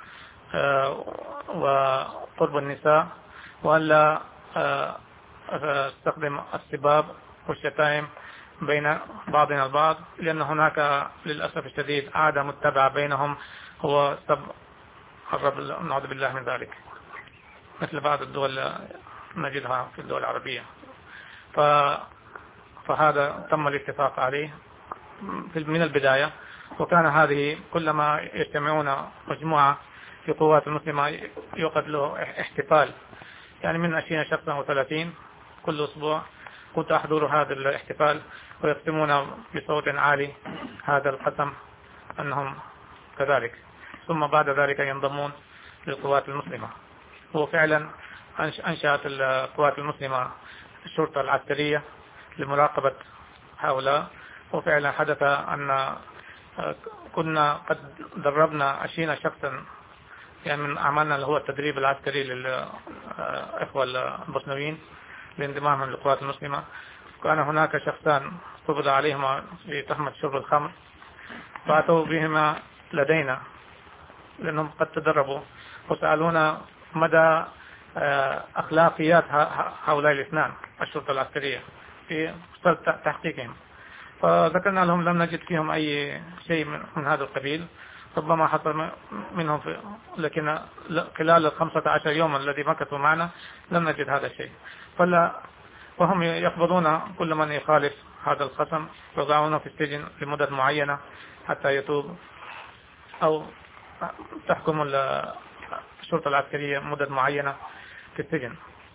وقرب النساء، وأن لا أستخدم السباب والشتائم بين بعضنا البعض، لأن هناك للأسف الشديد عادة متبعة بينهم هو سب الرب، نعوذ بالله من ذلك، مثل بعض الدول نجدها في الدول العربية. ف... فهذا تم الاتفاق عليه من البداية، وكان هذه كلما يجتمعون مجموعة في قوات المسلمة يوقد له احتفال، يعني من عشرين شخصا أو ثلاثين كل أسبوع. كنت أحضر هذا الاحتفال ويقسمون بصوت عالي هذا القسم أنهم كذلك، ثم بعد ذلك ينضمون للقوات المسلمة. وفعلا أنشأت القوات المسلمة الشرطة العسكرية لمراقبة هؤلاء، وفعلا حدث أن كنا قد دربنا عشرين شخصا، يعني من أعمالنا اللي هو التدريب العسكري للإخوة البوسنويين لانضمامهم للقوات المسلمة. كان هناك شخصان قبض عليهما في تهمة شرب الخمر، فأتوا بهما لدينا لأنهم قد تدربوا، وسألونا مدى أخلاقيات هؤلاء الاثنان الشرطة العسكرية في تحقيقهم. فذكرنا لهم لم نجد فيهم أي شيء من هذا القبيل، ربما حصل منهم في، لكن خلال الخمسة عشر يوما الذي مكثوا معنا لم نجد هذا الشيء. فلا وهم يقبضون كل من يخالف هذا الخصم، يضعونه في السجن لمدة معينة حتى يتوب، أو تحكم الشرطة العسكرية مدة معينة في السجن.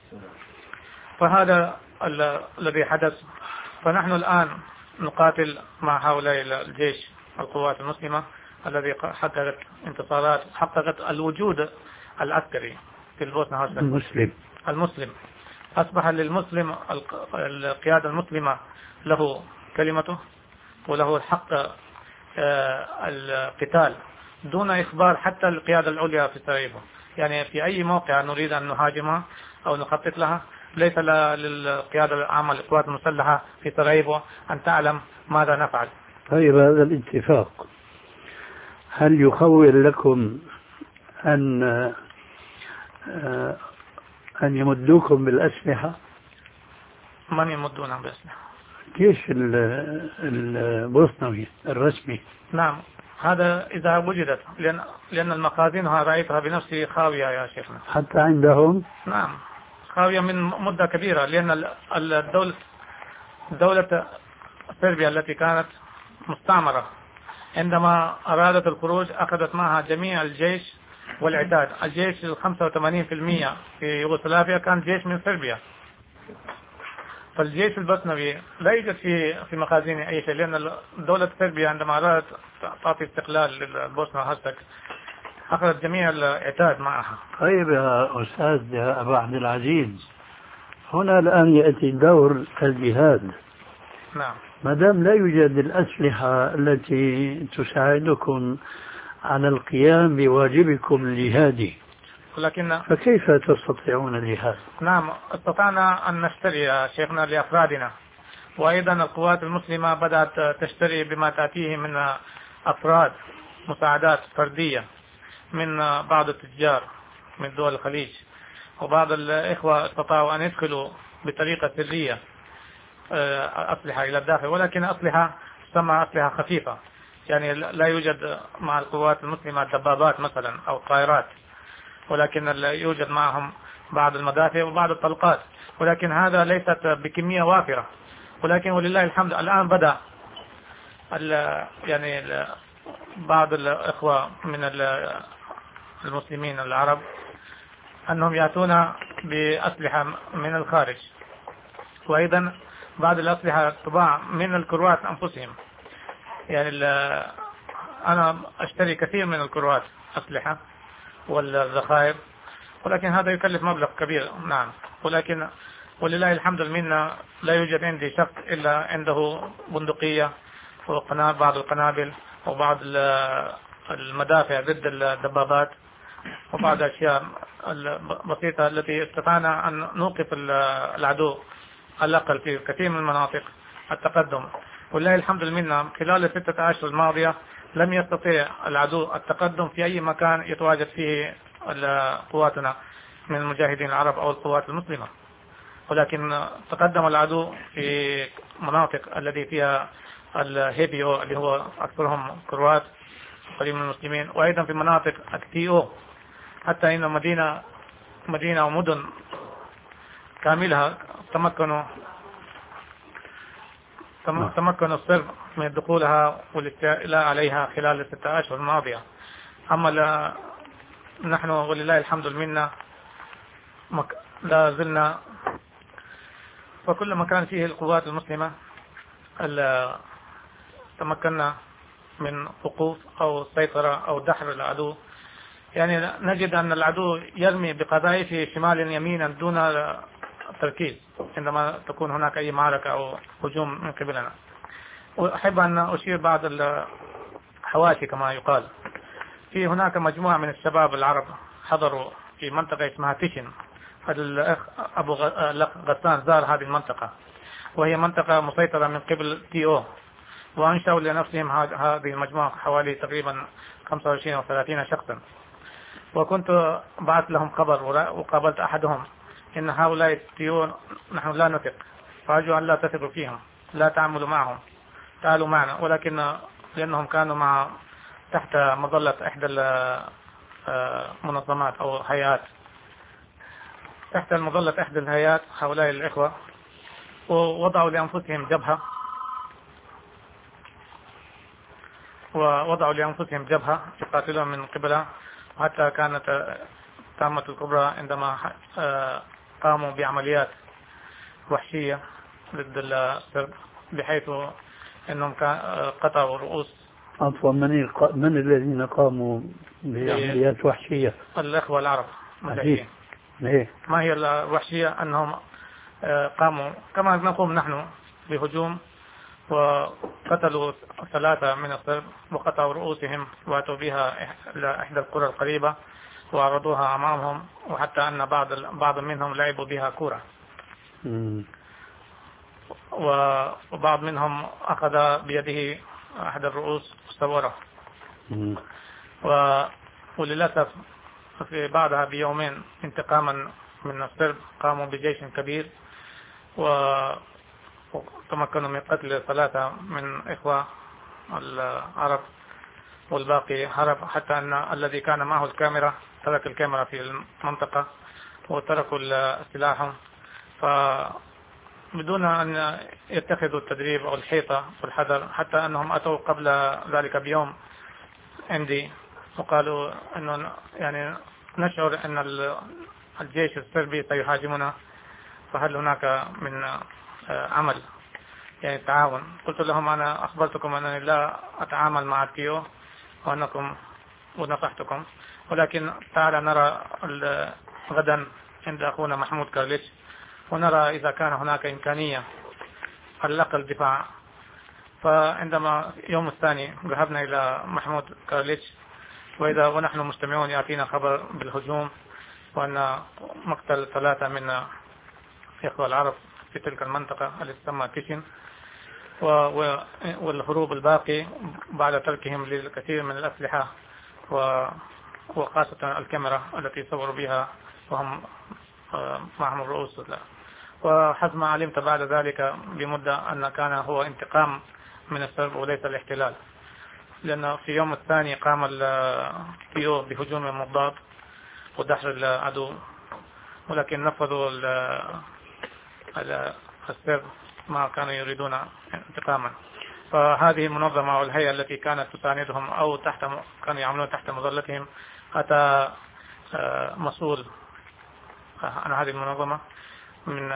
فهذا الذي حدث. فنحن الآن نقاتل مع هؤلاء الجيش القوات المسلمة الذي حققت انتصارات، حققت الوجود العسكري في البوسنة هرسك. المسلم المسلم أصبح للمسلم القيادة المسلمة له كلمته وله الحق القتال دون إخبار حتى القيادة العليا في سراييفو. يعني في أي موقع نريد أن نهاجمها أو نخطط لها ليس للقيادة العامة للقوات المسلحة في سراييفو أن تعلم ماذا نفعل. طيب، هذا الاتفاق هل يخول لكم أن أن يمدوكم بالأسلحة؟ من يمدونا بالأسلحة؟ الجيش البوسنوي الرسمي. نعم، هذا إذا وجدت، لأن لأن المخازن رأيتها بنفسي خاوية يا شيخنا. حتى عندهم؟ نعم، خاوية من مدة كبيرة، لأن الدولة دولة صربيا التي كانت مستعمرة عندما أرادت الخروج أخذت معها جميع الجيش والعتاد. الجيش الخمسة وثمانين بالمئة في يوغوسلافيا كان جيش من صربيا. فالجيش البوسنوي لا يوجد في في مخازن أي شيء، لأن دولة صربيا عندما أرادت تعطي استقلال للبوسنة هرسك أخذت جميع العتاد معها. طيب يا أستاذ يا أبا عبد العزيز، هنا الآن يأتي دور الجهاد. نعم. ما دام لا يوجد الأسلحة التي تساعدكم على القيام بواجبكم الجهادي، ولكن فكيف تستطيعون الجهاد؟ نعم، استطعنا أن نشتري يا شيخنا لأفرادنا، وأيضا القوات المسلمة بدأت تشتري بما تأتيه من أفراد مساعدات فردية من بعض التجار من دول الخليج، وبعض الإخوة استطاعوا أن يدخلوا بطريقة سرية أسلحة إلى الداخل، ولكن أسلحة تسمى أسلحة خفيفة، يعني لا يوجد مع القوات المسلمة دبابات مثلا أو طائرات، ولكن يوجد معهم بعض المدافع وبعض الطلقات، ولكن هذا ليست بكمية وافرة. ولكن ولله الحمد الآن بدأ يعني بعض الإخوة من المسلمين العرب أنهم يأتون بأسلحة من الخارج، وأيضا بعض الأسلحة تباع من الكروات أنفسهم. يعني أنا أشتري كثير من الكروات أسلحة والذخائر، ولكن هذا يكلف مبلغ كبير. نعم، ولكن ولله الحمد المنة لا يوجد عندي شخص إلا عنده بندقية وقنابل، بعض القنابل وبعض المدافع ضد الدبابات وبعض الأشياء البسيطة التي استطعنا أن نوقف العدو على الأقل في كثير من المناطق التقدم. ولله الحمد المنة خلال الستة أشهر الماضية لم يستطيع العدو التقدم في أي مكان يتواجد فيه قواتنا من المجاهدين العرب أو القوات المسلمة، ولكن تقدم العدو في مناطق التي فيها الهيبيو اللي هو أكثرهم كروات قريب من المسلمين، وأيضا في مناطق التي او، حتى إن مدينة مدينة ومدن كاملها تمكنوا تمكنوا الصرب من دخولها والاستيلاء عليها خلال الستة أشهر الماضية. أما لا نحن ولله الحمد المنة لا زلنا، وكل مكان فيه القوات المسلمة تمكنا من وقوف أو سيطرة أو دحر العدو. يعني نجد أن العدو يرمي بقذائفه شمالا يمينا دون تركيز عندما تكون هناك أي معركة أو هجوم من قبلنا. وأحب أن أشير بعض الحواشي كما يقال. في هناك مجموعة من الشباب العرب حضروا في منطقة اسمها تيشن. الأخ أبو غسان زار هذه المنطقة، وهي منطقة مسيطرة من قبل تي او، وأنشأوا لنفسهم هذه المجموعة حوالي تقريبا خمسة وعشرين أو ثلاثين شخصا. وكنت بعث لهم خبر وقابلت أحدهم إن هؤلاء التي او نحن لا نثق، فأرجو أن لا تثقوا فيهم، لا تعملوا معهم، تعالوا معنا. ولكن لأنهم كانوا مع تحت مظلة إحدى المنظمات أو هيئات، تحت مظلة إحدى الهيئات هؤلاء الإخوة، ووضعوا لأنفسهم جبهة ووضعوا لأنفسهم جبهة يقاتلون من قبلها، حتى كانت تامة الكبرى عندما قاموا بعمليات وحشية ضد السرب، بحيث أنهم قطعوا رؤوس. عفوا، من الق... من الذين قاموا بعمليات وحشية؟ الإخوة العرب. ليه؟ ما هي الوحشية؟ أنهم قاموا كما نقوم نحن بهجوم، وقتلوا ثلاثة من السرب وقطعوا رؤوسهم واتوا بها إلى إحدى القرى القريبة وعرضوها أمامهم، وحتى أن بعض بعض منهم لعبوا بها كرة، وبعض منهم أخذ بيده أحد الرؤوس وصوره. وللأسف في بعدها بيومين انتقاما من السرب قاموا بجيش كبير وتمكنوا من قتل ثلاثة من إخوة العرب، والباقي هرب، حتى أن الذي كان معه الكاميرا ترك الكاميرا في المنطقة وتركوا سلاحهم، فبدون أن يتخذوا التدريب أو الحيطة والحذر، حتى أنهم أتوا قبل ذلك بيوم عندي وقالوا أنه يعني نشعر أن الجيش السربي سيهاجمنا، فهل هناك من عمل يعني تعاون؟ قلت لهم أنا أخبرتكم أنني لا أتعامل مع التيو وأنكم ونصحتكم، ولكن تعالى نرى غدا عند أخونا محمود كارليتش ونرى إذا كان هناك إمكانية على الأقل دفاع. فعندما يوم الثاني ذهبنا إلى محمود كارليتش، وإذا ونحن مستمعون يأتينا خبر بالهجوم وأن مقتل ثلاثة من إخوة العرب في تلك المنطقة التي تسمى تيشن، والهروب الباقي بعد تركهم للكثير من الأسلحة وخاصة الكاميرا التي صوروا بها وهم معهم الرؤوس. وحسب ما علمت بعد ذلك بمدة أن كان هو انتقام من السرب وليس الاحتلال، لأن في يوم الثاني قام التيو بهجوم مضاد ودحر العدو، ولكن نفذوا السرب ما كانوا يريدون انتقاما. فهذه المنظمة والهيئة التي كانت تساندهم أو تحت كانوا يعملون تحت مظلتهم، أتى مسؤول عن هذه المنظمة من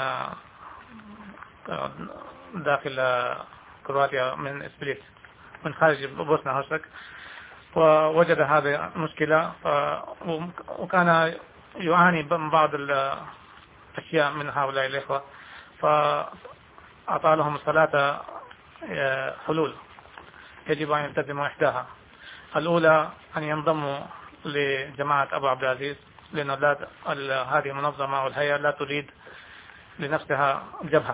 داخل كرواتيا من إسبليت من خارج بوسنا هرسك، ووجد هذه المشكلة وكان يعاني من بعض الأشياء من هؤلاء الإخوة، فأعطى لهم ثلاثة حلول يجب أن يلتزموا إحداها. الأولى أن ينضموا لجماعة أبو عبد العزيز، لأن هذه المنظمة والهيئة لا تريد لنفسها جبهة،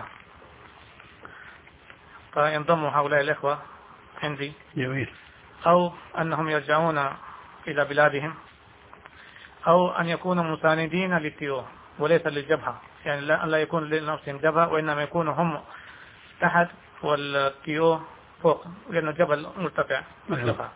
فينضموا هؤلاء الإخوة عندي. جميل. أو أنهم يرجعون إلى بلادهم، أو أن يكونوا مساندين للتيو وليس للجبهة، يعني لا, لا يكون لنفسهم جبهة وإنما يكونوا هم تحت والتيو فوق، لأن الجبل مرتفع الجبهة.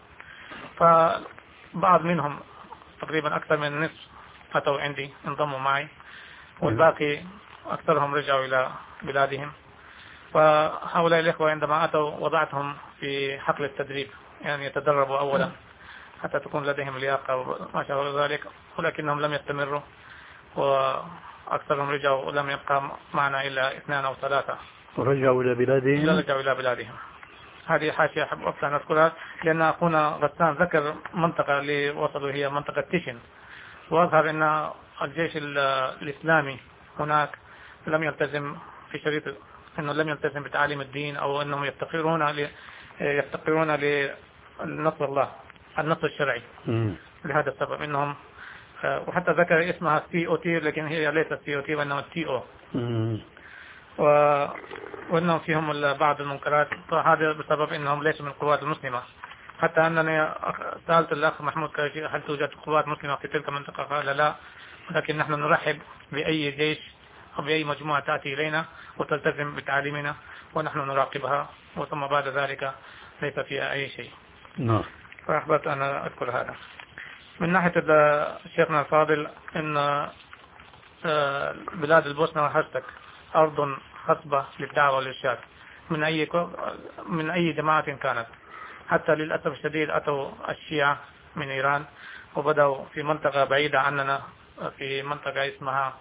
فبعض منهم تقريبا أكثر من النصف أتوا عندي انضموا معي، والباقي أكثرهم رجعوا إلى بلادهم. فهؤلاء الإخوة عندما أتوا وضعتهم في حقل التدريب، يعني يتدربوا أولا حتى تكون لديهم لياقة وما شابه ذلك، ولكنهم لم يستمروا وأكثرهم رجعوا ولم يبقى معنا إلا اثنان أو ثلاثة ورجعوا إلى بلادهم. رجعوا إلى بلادهم. هذه حاشية أحب أن أذكرها، لأن أخونا غسان ذكر منطقة اللي وصلوا هي منطقة تيشن، وأظهر أن الجيش الإسلامي هناك لم يلتزم في شريط أنه لم يلتزم بتعاليم الدين، أو أنهم يفتقرون ل... يفتقرون النصر الله النصر الشرعي. مم. لهذا السبب انهم وحتى ذكر اسمها سي او تي لكن هي ليست سي او تي وانما تي او، و... وانهم فيهم بعض المنكرات، فهذا بسبب انهم ليسوا من القوات المسلمة. حتى انني سألت الاخ محمود كاجي هل توجد قوات مسلمة في تلك المنطقة؟ قال لا، لكن نحن نرحب باي جيش او باي مجموعة تأتي الينا وتلتزم بتعاليمنا ونحن نراقبها، وثم بعد ذلك ليس فيها اي شيء. نعم. فأحببت أن أذكر هذا. من ناحية شيخنا الفاضل أن بلاد البوسنة والهرسك أرض خصبة للدعوة والإرشاد من أي من أي جماعة كانت. حتى للأسف الشديد أتوا الشيعة من إيران وبدأوا في منطقة بعيدة عننا، في منطقة اسمها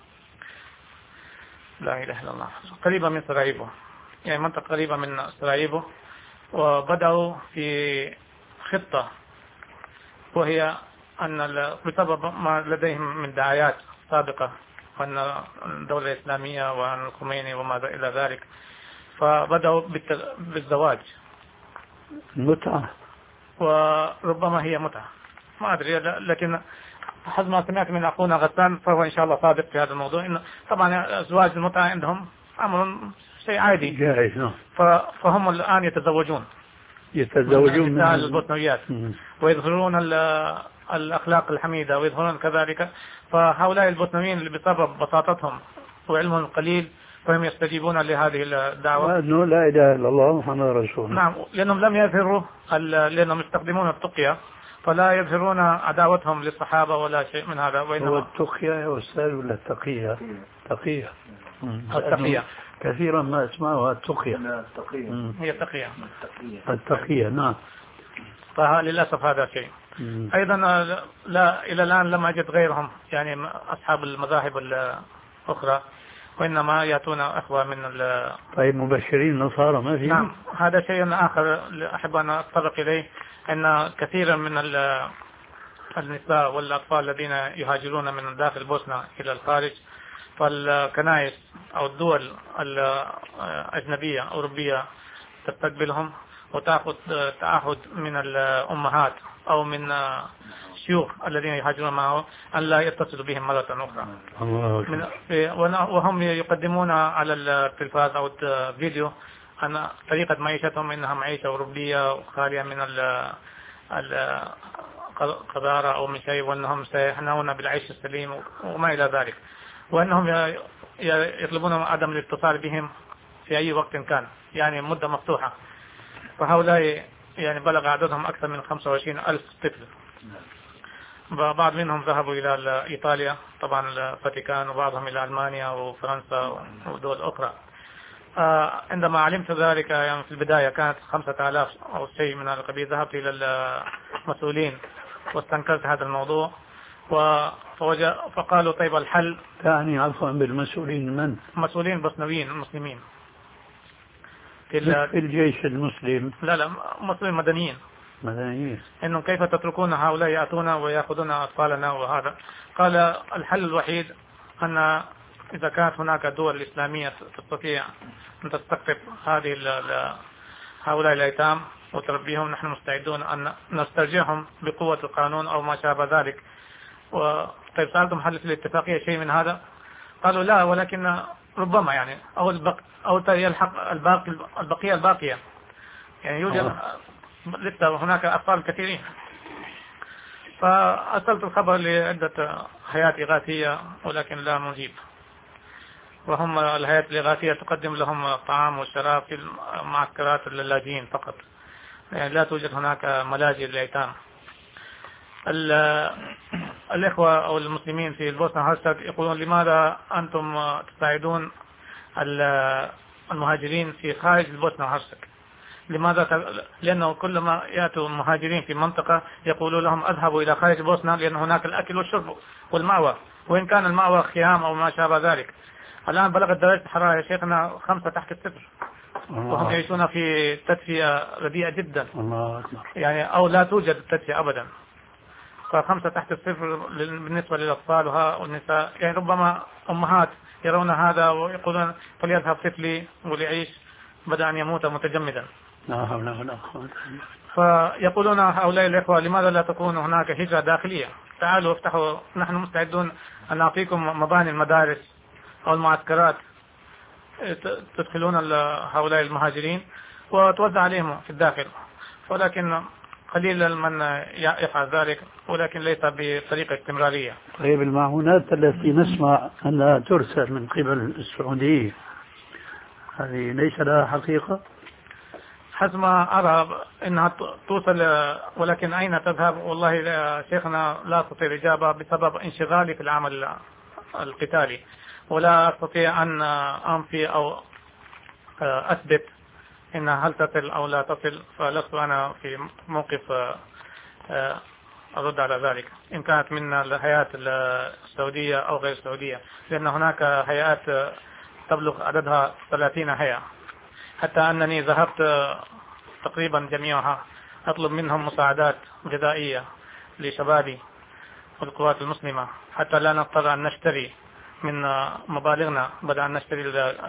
لا إله إلا الله قريبة من سراييفو، يعني منطقة قريبة من سراييفو، وبدأوا في خطة وهي أن بسبب ما لديهم من دعايات سابقة وأن الدولة الإسلامية وأن الخميني وما إلى ذلك، فبدأوا بالزواج. متعة، وربما هي متعة ما أدري، لكن حسب ما سمعت من أخونا غسان فهو إن شاء الله صادق في هذا الموضوع. إن طبعا زواج المتعة عندهم أمر شيء عادي جائز. فهم الآن يتزوجون يتزوجون من البوسنويات ويظهرون الأخلاق الحميدة ويظهرون كذلك. فهؤلاء البوسنويين اللي بسبب بساطتهم وعلمهم القليل فهم يستجيبون لهذه الدعوة أنه لا إله إلا الله محمد رسول الله. نعم، لأنهم لم يظهروا، لأنهم يستخدمون التقية فلا يظهرون عداوتهم للصحابة ولا شيء من هذا. هو التقية يا أستاذ ولا التقية؟ تقية. التقية كثيرا ما اسمها التقية. لا التقية هي التقية. التقية نعم. فللأسف هذا شيء. مم. أيضا لا إلى الآن لم أجد غيرهم يعني أصحاب المذاهب الأخرى، وإنما يأتون أخوة من ال طيب مبشرين نصارى ما في؟ نعم، هذا شيء آخر أحب أن أتطرق إليه، أن كثيرا من النساء والأطفال الذين يهاجرون من داخل بوسنة إلى الخارج، فالكنائس أو الدول الأجنبية أوروبية تستقبلهم وتأخذ تعهد من الأمهات أو من الشيوخ الذين يهاجرون معه أن لا يتصلوا بهم مرة أخرى. وهم يقدمون على التلفاز أو الفيديو أن طريقة معيشتهم إنها معيشة أوروبية خالية من القذارة أو من شيء، وأنهم سيحنون بالعيش السليم وما إلى ذلك، وأنهم يطلبون عدم الاتصال بهم في أي وقت كان، يعني مدة مفتوحة. فهؤلاء يعني بلغ عددهم أكثر من خمسة وعشرين ألف طفل. بعض منهم ذهبوا إلى إيطاليا طبعا الفاتيكان، وبعضهم إلى ألمانيا وفرنسا ودول أخرى. عندما علمت ذلك يعني في البداية كانت خمسة آلاف أو شيء من القبيل، ذهبت إلى المسؤولين واستنكرت هذا الموضوع فقالوا طيب الحل. يعني عفوا بالمسؤولين من؟ مسؤولين بوسنويين المسلمين في, في الجيش المسلم. لا لا مسؤولين مدنيين. مدنيين. إنهم كيف تتركون هؤلاء يأتون ويأخذون أطفالنا وهذا. قال الحل الوحيد أن إذا كانت هناك دول إسلامية تستطيع أن تستقطب هذه هؤلاء الأيتام وتربيهم، نحن مستعدون أن نسترجعهم بقوة القانون أو ما شابه ذلك. وطيب سألتم هل في الاتفاقية شيء من هذا؟ قالوا لا، ولكن ربما يعني أو البق أو يلحق الباقي البقية الباقية، يعني يوجد لسه هناك أطفال كثيرين. فأرسلت الخبر لعدة هيئات إغاثية ولكن لا مجيب، وهم الهيئات الإغاثية تقدم لهم طعام وشراب في معسكرات اللاجئين فقط، يعني لا توجد هناك ملاجئ للأيتام. الإخوة أو المسلمين في البوسنة والهرسك يقولون لماذا أنتم تساعدون المهاجرين في خارج البوسنة والهرسك؟ لماذا؟ لأنه كلما يأتوا المهاجرين في منطقة يقولوا لهم أذهبوا إلى خارج البوسنة لأن هناك الأكل والشرب والمأوى، وإن كان المأوى خيام أو ما شابه ذلك. الآن بلغت درجة الحرارة يا شيخنا خمسة تحت الصفر، وهم يعيشون في تدفئة رديئة جدا، يعني أو لا توجد التدفئة أبدا. فخمسة تحت الصفر بالنسبة للأطفال والنساء، يعني ربما أمهات يرون هذا ويقولون فليذهب طفلي وليعيش بدأ أن يموت متجمدا. لا حول ولا قوة إلا بالله. فيقولون هؤلاء الإخوة لماذا لا تكون هناك هجرة داخلية؟ تعالوا افتحوا، نحن مستعدون أن نعطيكم مباني المدارس أو المعسكرات تدخلون هؤلاء المهاجرين وتوزع عليهم في الداخل، ولكن قليل من يفعل ذلك، ولكن ليس بطريقة استمرارية. طيب المعونات التي نسمع أنها ترسل من قبل السعودية هذه ليس لها حقيقة؟ حسب ما أرى أنها توصل، ولكن أين تذهب؟ والله يا شيخنا لا أستطيع الإجابة بسبب انشغالي في العمل القتالي، ولا أستطيع أن أنفي أو أثبت إنها هل تصل أو لا تصل، فلست أنا في موقف أرد على ذلك إن كانت من الهيئات السعودية أو غير السعودية، لأن هناك هيئات تبلغ عددها ثلاثين هيئة، حتى أنني ذهبت تقريبا جميعها أطلب منهم مساعدات غذائية لشبابي والقوات المسلمة، حتى لا نضطر أن نشتري من مبالغنا، بدأ أن نشتري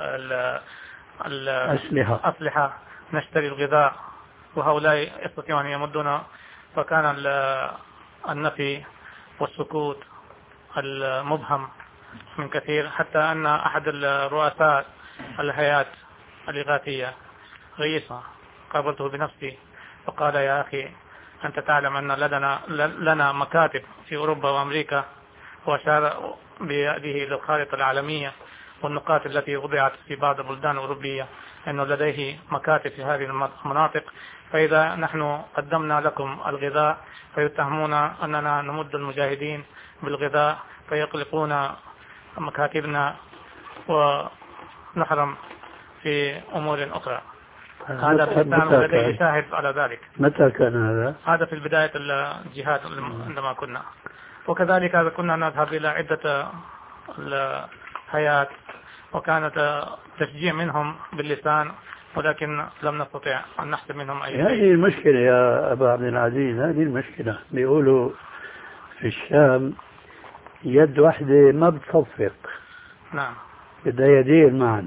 الأسلحة، نشتري الغذاء، وهؤلاء يستطيعون أن يمدون. فكان النفي والسكوت المبهم من كثير، حتى أن أحد الرؤساء الهيئات الإغاثية رئيسها قابلته بنفسي فقال يا أخي أنت تعلم أن لدنا لنا مكاتب في أوروبا وأمريكا، وأشار بيده للخارطة العالمية والنقاط التي وضعت في بعض البلدان الأوروبية أنه لديه مكاتب في هذه المناطق، فإذا نحن قدمنا لكم الغذاء فيتهمون أننا نمد المجاهدين بالغذاء فيقلقون مكاتبنا ونحرم في أمور أخرى. هذا الإنسان لديه شاهد على ذلك. متى كان هذا؟ هذا في بداية الجهاد عندما كنا، وكذلك كنا نذهب إلى عدة الهيئات وكانت تشجيع منهم باللسان، ولكن لم نستطيع أن نحسب منهم أي شيء. هذه المشكلة يا أبا عبد العزيز، هذه المشكلة. بيقولوا في الشام يد واحدة ما بتصفق. نعم. بدها يدين معا.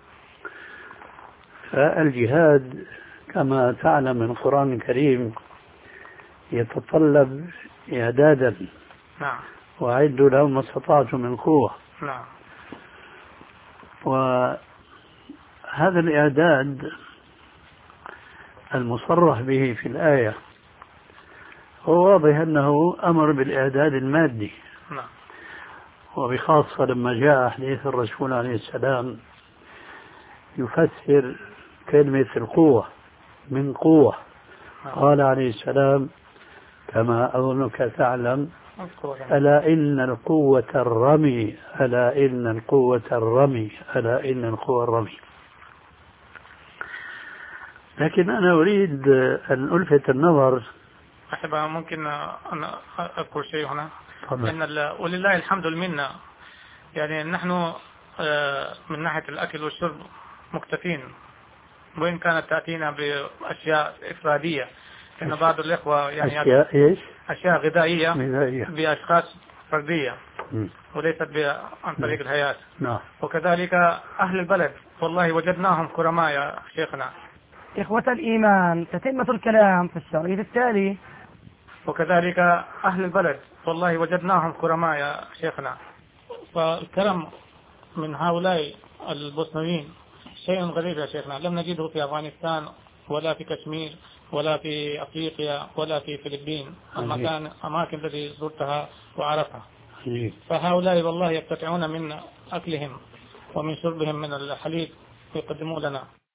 فالجهاد كما تعلم من القرآن الكريم يتطلب إعدادا. نعم. وأعدوا لهم ما استطعتم من قوة. نعم. وهذا الإعداد المصرح به في الآية هو واضح أنه أمر بالإعداد المادي. نعم. وبخاصة لما جاء حديث الرسول عليه السلام يفسر كلمة القوة من قوة. قال عليه السلام كما أظنك تعلم ألا إن القوة الرمي ألا إن القوة الرمي ألا إن القوة الرمي. لكن أنا أريد أن ألفت النظر. أحب ممكن أن أذكر شيء هنا. طبعا. إن ولله الحمد والمنة، يعني نحن من ناحية الأكل والشرب مكتفين، وإن كانت تأتينا بأشياء إفرادية، إن بعض الإخوة يعني أشياء إيش؟ أشياء غذائية غذائية بأشخاص فردية م. وليست عن طريق الهيئات. نعم. وكذلك أهل البلد والله وجدناهم كرماء يا شيخنا. إخوة الإيمان، تتمة الكلام في الشريط التالي. وكذلك أهل البلد والله وجدناهم كرماء يا شيخنا. فالكرم من هؤلاء البوسنيين شيء غريب يا شيخنا، لم نجده في أفغانستان ولا في كشمير ولا في أفريقيا ولا في فلبين، المكان أماكن التي زرتها وعرفها. فهؤلاء والله يقتطعون من أكلهم ومن شربهم من الحليب ويقدموا لنا.